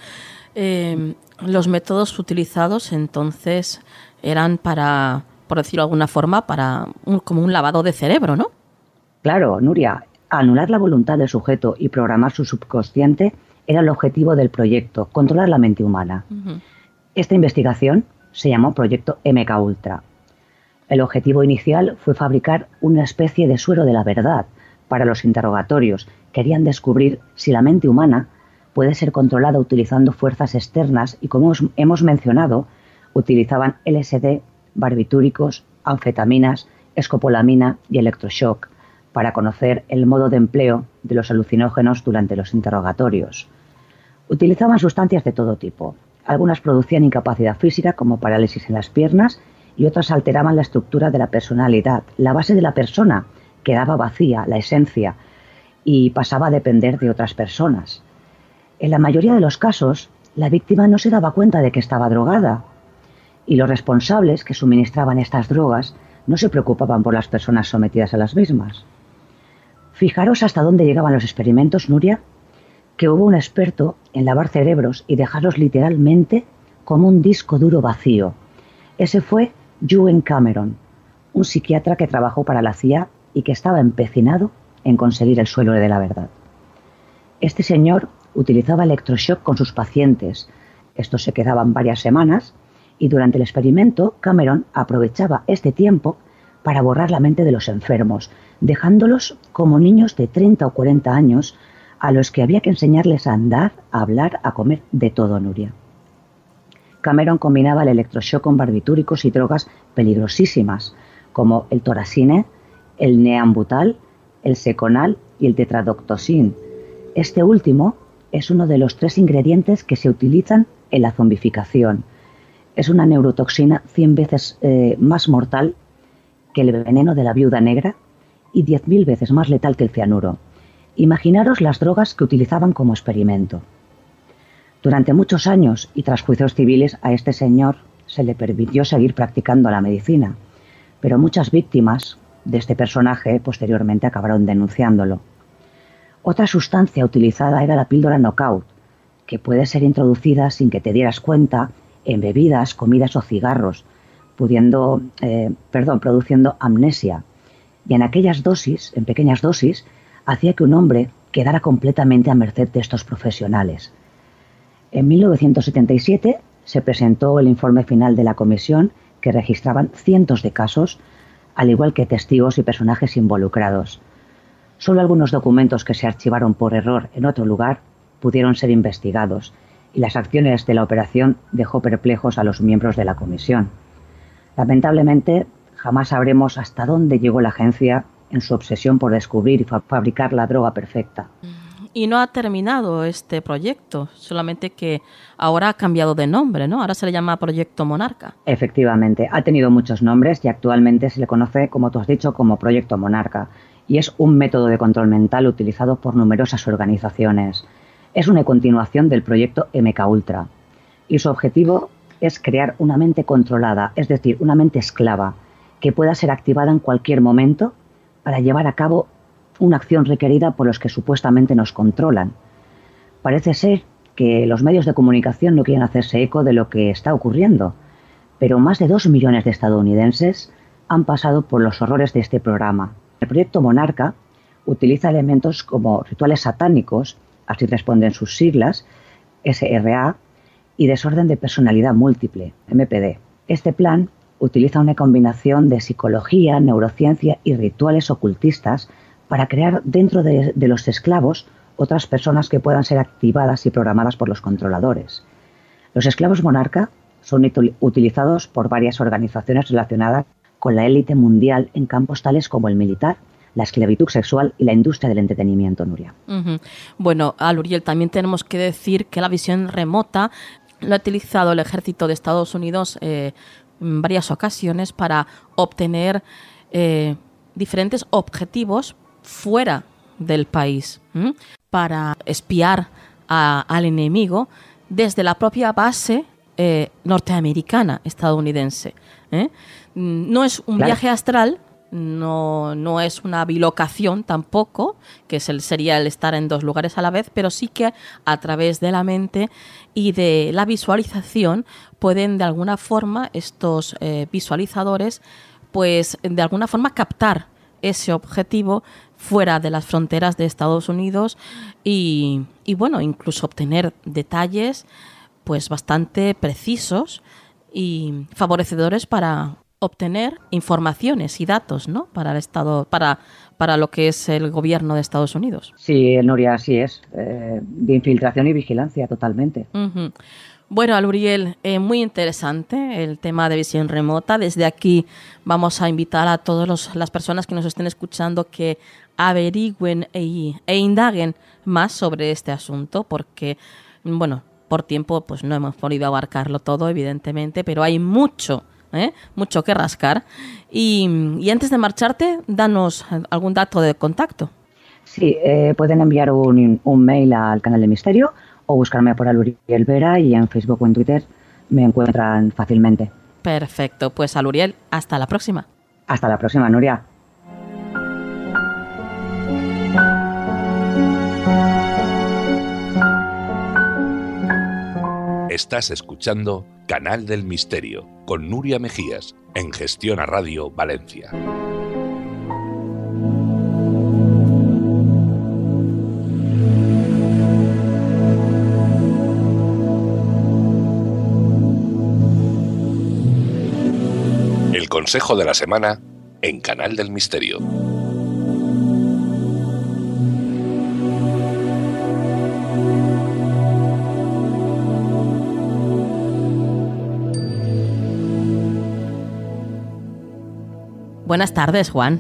Los métodos utilizados entonces eran para, por decirlo de alguna forma, como un lavado de cerebro, ¿no? Claro, Nuria, anular la voluntad del sujeto y programar su subconsciente era el objetivo del proyecto, controlar la mente humana. Esta investigación se llamó Proyecto MKUltra. El objetivo inicial fue fabricar una especie de suero de la verdad para los interrogatorios. Querían descubrir si la mente humana puede ser controlada utilizando fuerzas externas y, como hemos mencionado, utilizaban LSD, barbitúricos, anfetaminas, escopolamina y electroshock para conocer el modo de empleo de los alucinógenos durante los interrogatorios. Utilizaban sustancias de todo tipo. Algunas producían incapacidad física, como parálisis en las piernas, y otras alteraban la estructura de la personalidad. La base de la persona quedaba vacía, la esencia, y pasaba a depender de otras personas. En la mayoría de los casos, la víctima no se daba cuenta de que estaba drogada, y los responsables que suministraban estas drogas no se preocupaban por las personas sometidas a las mismas. Fijaros hasta dónde llegaban los experimentos, Nuria, que hubo un experto en lavar cerebros y dejarlos literalmente como un disco duro vacío. Ese fue Ewen Cameron, un psiquiatra que trabajó para la CIA y que estaba empecinado en conseguir el suelo de la verdad. Este señor utilizaba electroshock con sus pacientes. Estos se quedaban varias semanas y durante el experimento Cameron aprovechaba este tiempo para borrar la mente de los enfermos, dejándolos como niños de 30 o 40 años a los que había que enseñarles a andar, a hablar, a comer, de todo, Nuria. Cameron combinaba el electroshock con barbitúricos y drogas peligrosísimas, como el Torasine, el Neambutal, el Seconal y el Tetradotoxin. Este último es uno de los 3 ingredientes que se utilizan en la zombificación. Es una neurotoxina 100 veces más mortal que el veneno de la viuda negra y 10.000 veces más letal que el cianuro. Imaginaros las drogas que utilizaban como experimento. Durante muchos años y tras juicios civiles a este señor se le permitió seguir practicando la medicina, pero muchas víctimas de este personaje posteriormente acabaron denunciándolo. Otra sustancia utilizada era la píldora Knockout, que puede ser introducida sin que te dieras cuenta en bebidas, comidas o cigarros, produciendo amnesia. Y en aquellas dosis, en pequeñas dosis, hacía que un hombre quedara completamente a merced de estos profesionales. En 1977 se presentó el informe final de la comisión, que registraban cientos de casos, al igual que testigos y personajes involucrados. Solo algunos documentos que se archivaron por error en otro lugar pudieron ser investigados, y las acciones de la operación dejó perplejos a los miembros de la comisión. Lamentablemente, jamás sabremos hasta dónde llegó la agencia en su obsesión por descubrir y fabricar la droga perfecta. Y no ha terminado este proyecto, solamente que ahora ha cambiado de nombre, ¿no? Ahora se le llama Proyecto Monarca. Efectivamente, ha tenido muchos nombres y actualmente se le conoce, como tú has dicho, como Proyecto Monarca. Y es un método de control mental utilizado por numerosas organizaciones. Es una continuación del Proyecto MKUltra. Y su objetivo es crear una mente controlada, es decir, una mente esclava, que pueda ser activada en cualquier momento para llevar a cabo una acción requerida por los que supuestamente nos controlan. Parece ser que los medios de comunicación no quieren hacerse eco de lo que está ocurriendo, pero más de 2 millones de estadounidenses han pasado por los horrores de este programa. El proyecto Monarca utiliza elementos como rituales satánicos, así responden sus siglas, SRA, y desorden de personalidad múltiple, MPD. Este plan utiliza una combinación de psicología, neurociencia y rituales ocultistas para crear dentro de los esclavos otras personas que puedan ser activadas y programadas por los controladores. Los esclavos monarca son utilizados por varias organizaciones relacionadas con la élite mundial en campos tales como el militar, la esclavitud sexual y la industria del entretenimiento, Nuria. Uh-huh. Bueno, Luriel, también tenemos que decir que la visión remota lo ha utilizado el ejército de Estados Unidos en varias ocasiones para obtener diferentes objetivos fuera del país, para espiar al enemigo desde la propia base norteamericana, estadounidense. No es un viaje astral, no es una bilocación tampoco, que sería el estar en dos lugares a la vez, pero sí que a través de la mente y de la visualización pueden de alguna forma estos visualizadores pues de alguna forma captar ese objetivo fuera de las fronteras de Estados Unidos y bueno, incluso obtener detalles pues bastante precisos y favorecedores para obtener informaciones y datos, ¿no? Para el Estado, para lo que es el gobierno de Estados Unidos. Sí, Nuria, así es. De infiltración y vigilancia, totalmente. Uh-huh. Bueno, Luriel, muy interesante el tema de visión remota. Desde aquí vamos a invitar a todas las personas que nos estén escuchando que averigüen e indaguen más sobre este asunto, porque, bueno, por tiempo pues no hemos podido abarcarlo todo, evidentemente, pero hay mucho que rascar. Y antes de marcharte, danos algún dato de contacto. Sí, pueden enviar un mail al canal del Misterio o buscarme por Luriel Vera y en Facebook o en Twitter me encuentran fácilmente. Perfecto, pues Luriel, hasta la próxima. Hasta la próxima, Nuria. Estás escuchando Canal del Misterio con Nuria Mejías en Gestión a Radio Valencia. El consejo de la semana en Canal del Misterio. Buenas tardes, Juan.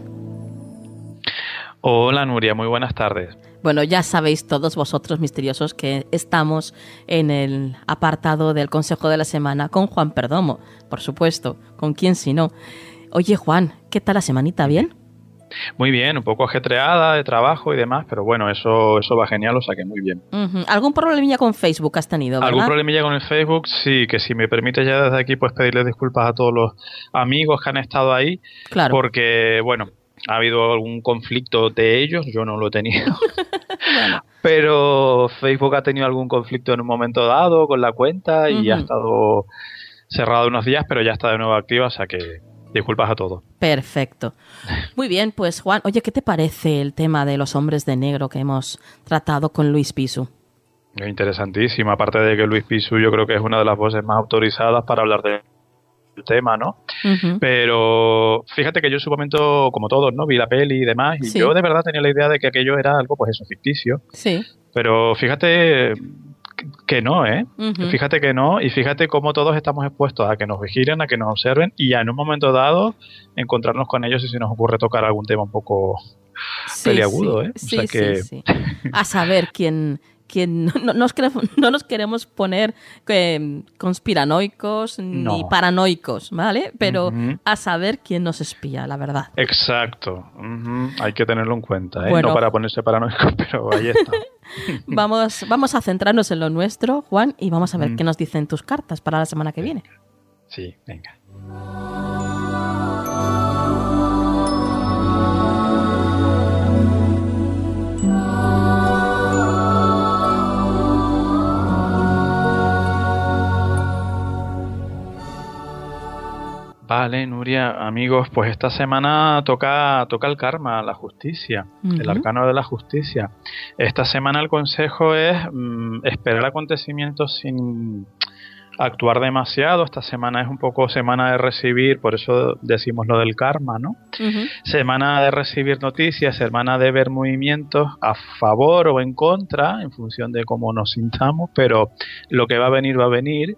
Hola, Nuria, muy buenas tardes. Bueno, ya sabéis todos vosotros misteriosos que estamos en el apartado del Consejo de la Semana con Juan Perdomo, por supuesto, con quién si no. Oye, Juan, ¿qué tal la semanita? ¿Bien? Muy bien, un poco ajetreada de trabajo y demás, pero bueno, eso va genial, o sea que muy bien. Uh-huh. ¿Algún problemilla con Facebook has tenido, verdad? ¿Algún problemilla con el Facebook? Sí, que si me permite ya desde aquí pues pedirles disculpas a todos los amigos que han estado ahí, claro. Porque, bueno, ha habido algún conflicto de ellos, yo no lo he tenido, bueno. Pero Facebook ha tenido algún conflicto en un momento dado con la cuenta y ha estado cerrado unos días, pero ya está de nuevo activa, o sea que disculpas a todos. Perfecto. Muy bien, pues Juan, oye, ¿qué te parece el tema de los hombres de negro que hemos tratado con Luis Pisu? Interesantísimo, aparte de que Luis Pisu yo creo que es una de las voces más autorizadas para hablar del tema, ¿no? Uh-huh. Pero fíjate que yo en su momento, como todos, ¿no? Vi la peli y demás, y yo de verdad tenía la idea de que aquello era algo, pues eso, ficticio. Sí. Pero fíjate que no, ¿eh? Uh-huh. Fíjate que no, y fíjate cómo todos estamos expuestos a que nos vigilen, a que nos observen y a en un momento dado encontrarnos con ellos si se nos ocurre tocar algún tema un poco peliagudo, ¿eh? Sí, o sea que... sí. A saber quién no nos queremos poner conspiranoicos ni paranoicos, ¿vale? Pero a saber quién nos espía, la verdad. Exacto. Hay que tenerlo en cuenta, ¿eh? Bueno, no para ponerse paranoicos, pero ahí está. Vamos a centrarnos en lo nuestro, Juan, y vamos a ver qué nos dicen tus cartas para la semana que viene. Sí, venga. Vale, Nuria, amigos, pues esta semana toca el karma, la justicia, el arcano de la justicia. Esta semana el consejo es esperar acontecimientos sin actuar demasiado. Esta semana es un poco semana de recibir, por eso decimos lo del karma, ¿no? Semana de recibir noticias, semana de ver movimientos a favor o en contra, en función de cómo nos sintamos, pero lo que va a venir.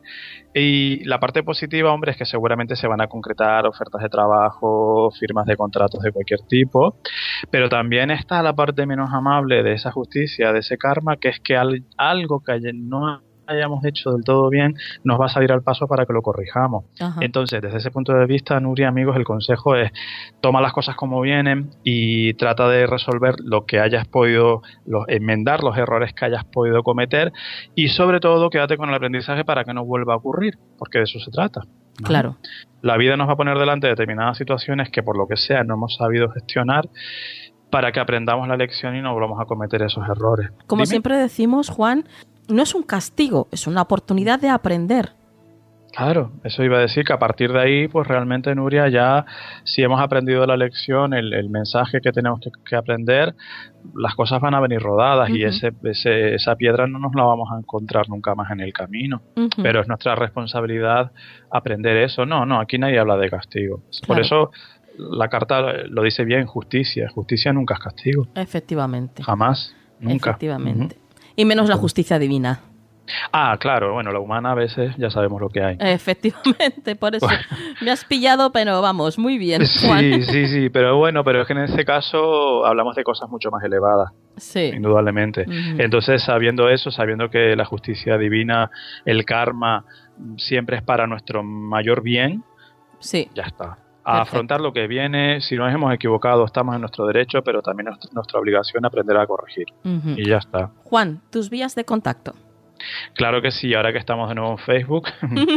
Y la parte positiva, hombre, es que seguramente se van a concretar ofertas de trabajo, firmas de contratos de cualquier tipo, pero también está la parte menos amable de esa justicia, de ese karma, que es que algo que no hayamos hecho del todo bien nos va a salir al paso para que lo corrijamos. Entonces, desde ese punto de vista, Nuria, amigos, el consejo es toma las cosas como vienen y trata de resolver lo que hayas podido, enmendar los errores que hayas podido cometer, y sobre todo quédate con el aprendizaje para que no vuelva a ocurrir, porque de eso se trata, ¿no? Claro. La vida nos va a poner delante determinadas situaciones que por lo que sea no hemos sabido gestionar, para que aprendamos la lección y no volvamos a cometer esos errores. Como siempre decimos, Juan, no es un castigo, es una oportunidad de aprender. Claro, eso iba a decir, que a partir de ahí, pues realmente, Nuria, ya si hemos aprendido la lección, el mensaje que tenemos que aprender, las cosas van a venir rodadas y esa piedra no nos la vamos a encontrar nunca más en el camino. Pero es nuestra responsabilidad aprender eso. No, aquí nadie habla de castigo. Claro. Por eso la carta lo dice bien, justicia. Justicia nunca es castigo. Efectivamente. Jamás, nunca. Efectivamente. Y menos la justicia divina. Ah, claro, bueno, la humana a veces ya sabemos lo que hay. Efectivamente, por eso me has pillado, pero vamos, muy bien, Juan. Sí, pero es que en este caso hablamos de cosas mucho más elevadas, indudablemente. Entonces, sabiendo eso, sabiendo que la justicia divina, el karma, siempre es para nuestro mayor bien, ya está. A afrontar lo que viene. Si nos hemos equivocado, estamos en nuestro derecho, pero también es nuestra obligación aprender a corregir. Y ya está. Juan, tus vías de contacto. Claro que sí, ahora que estamos de nuevo en Facebook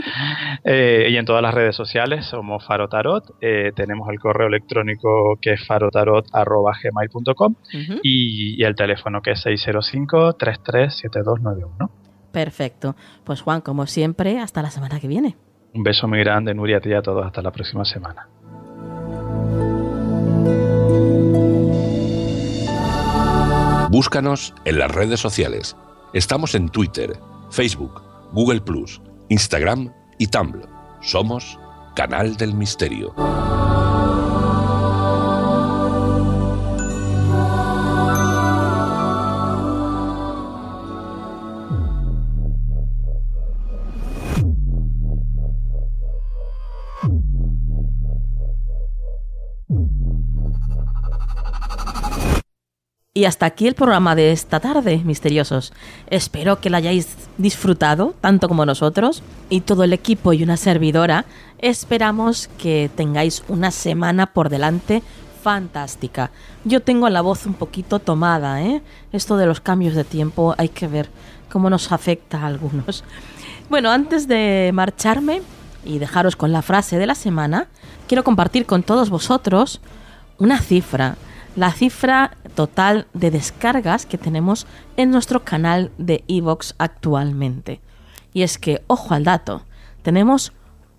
y en todas las redes sociales, somos Faro Tarot. Tenemos el correo electrónico que es farotarot@gmail.com y el teléfono que es 605-337291. Perfecto. Pues Juan, como siempre, hasta la semana que viene. Un beso muy grande, Nuria, a ti y a todos. Hasta la próxima semana. Búscanos en las redes sociales. Estamos en Twitter, Facebook, Google+, Instagram y Tumblr. Somos Canal del Misterio. Y hasta aquí el programa de esta tarde, misteriosos. Espero que lo hayáis disfrutado, tanto como nosotros, y todo el equipo y una servidora. Esperamos que tengáis una semana por delante fantástica. Yo tengo la voz un poquito tomada, ¿eh? Esto de los cambios de tiempo, hay que ver cómo nos afecta a algunos. Bueno, antes de marcharme y dejaros con la frase de la semana, quiero compartir con todos vosotros una cifra. La cifra total de descargas que tenemos en nuestro canal de iVoox actualmente. Y es que, ojo al dato, tenemos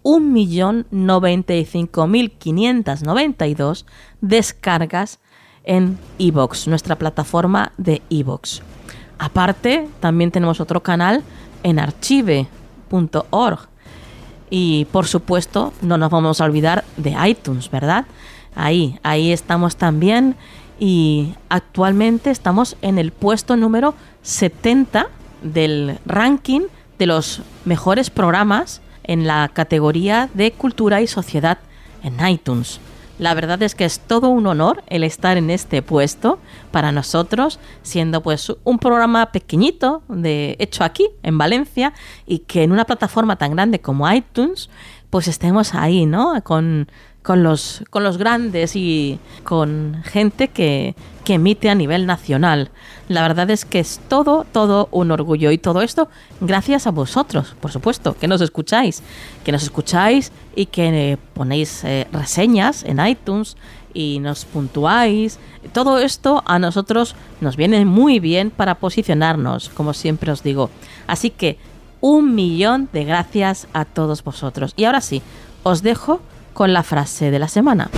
1.095.592 descargas en iVoox, nuestra plataforma de iVoox. Aparte, también tenemos otro canal en archive.org. Y, por supuesto, no nos vamos a olvidar de iTunes, ¿verdad? Ahí estamos también, y actualmente estamos en el puesto número 70 del ranking de los mejores programas en la categoría de cultura y sociedad en iTunes. La verdad es que es todo un honor el estar en este puesto para nosotros, siendo pues un programa pequeñito hecho aquí en Valencia, y que en una plataforma tan grande como iTunes pues estemos ahí, ¿no? Con los grandes y con gente que emite a nivel nacional. La verdad es que es todo un orgullo, y todo esto gracias a vosotros, por supuesto, que nos escucháis y que ponéis reseñas en iTunes y nos puntuáis. Todo esto a nosotros nos viene muy bien para posicionarnos, como siempre os digo. Así que 1.000.000 de gracias a todos vosotros. Y ahora sí, os dejo con la frase de la semana.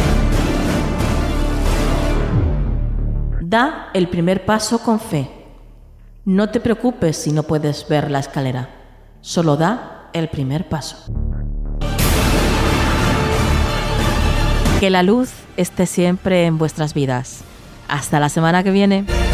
Da el primer paso con fe. No te preocupes si no puedes ver la escalera. Solo da el primer paso. Que la luz esté siempre en vuestras vidas. Hasta la semana que viene.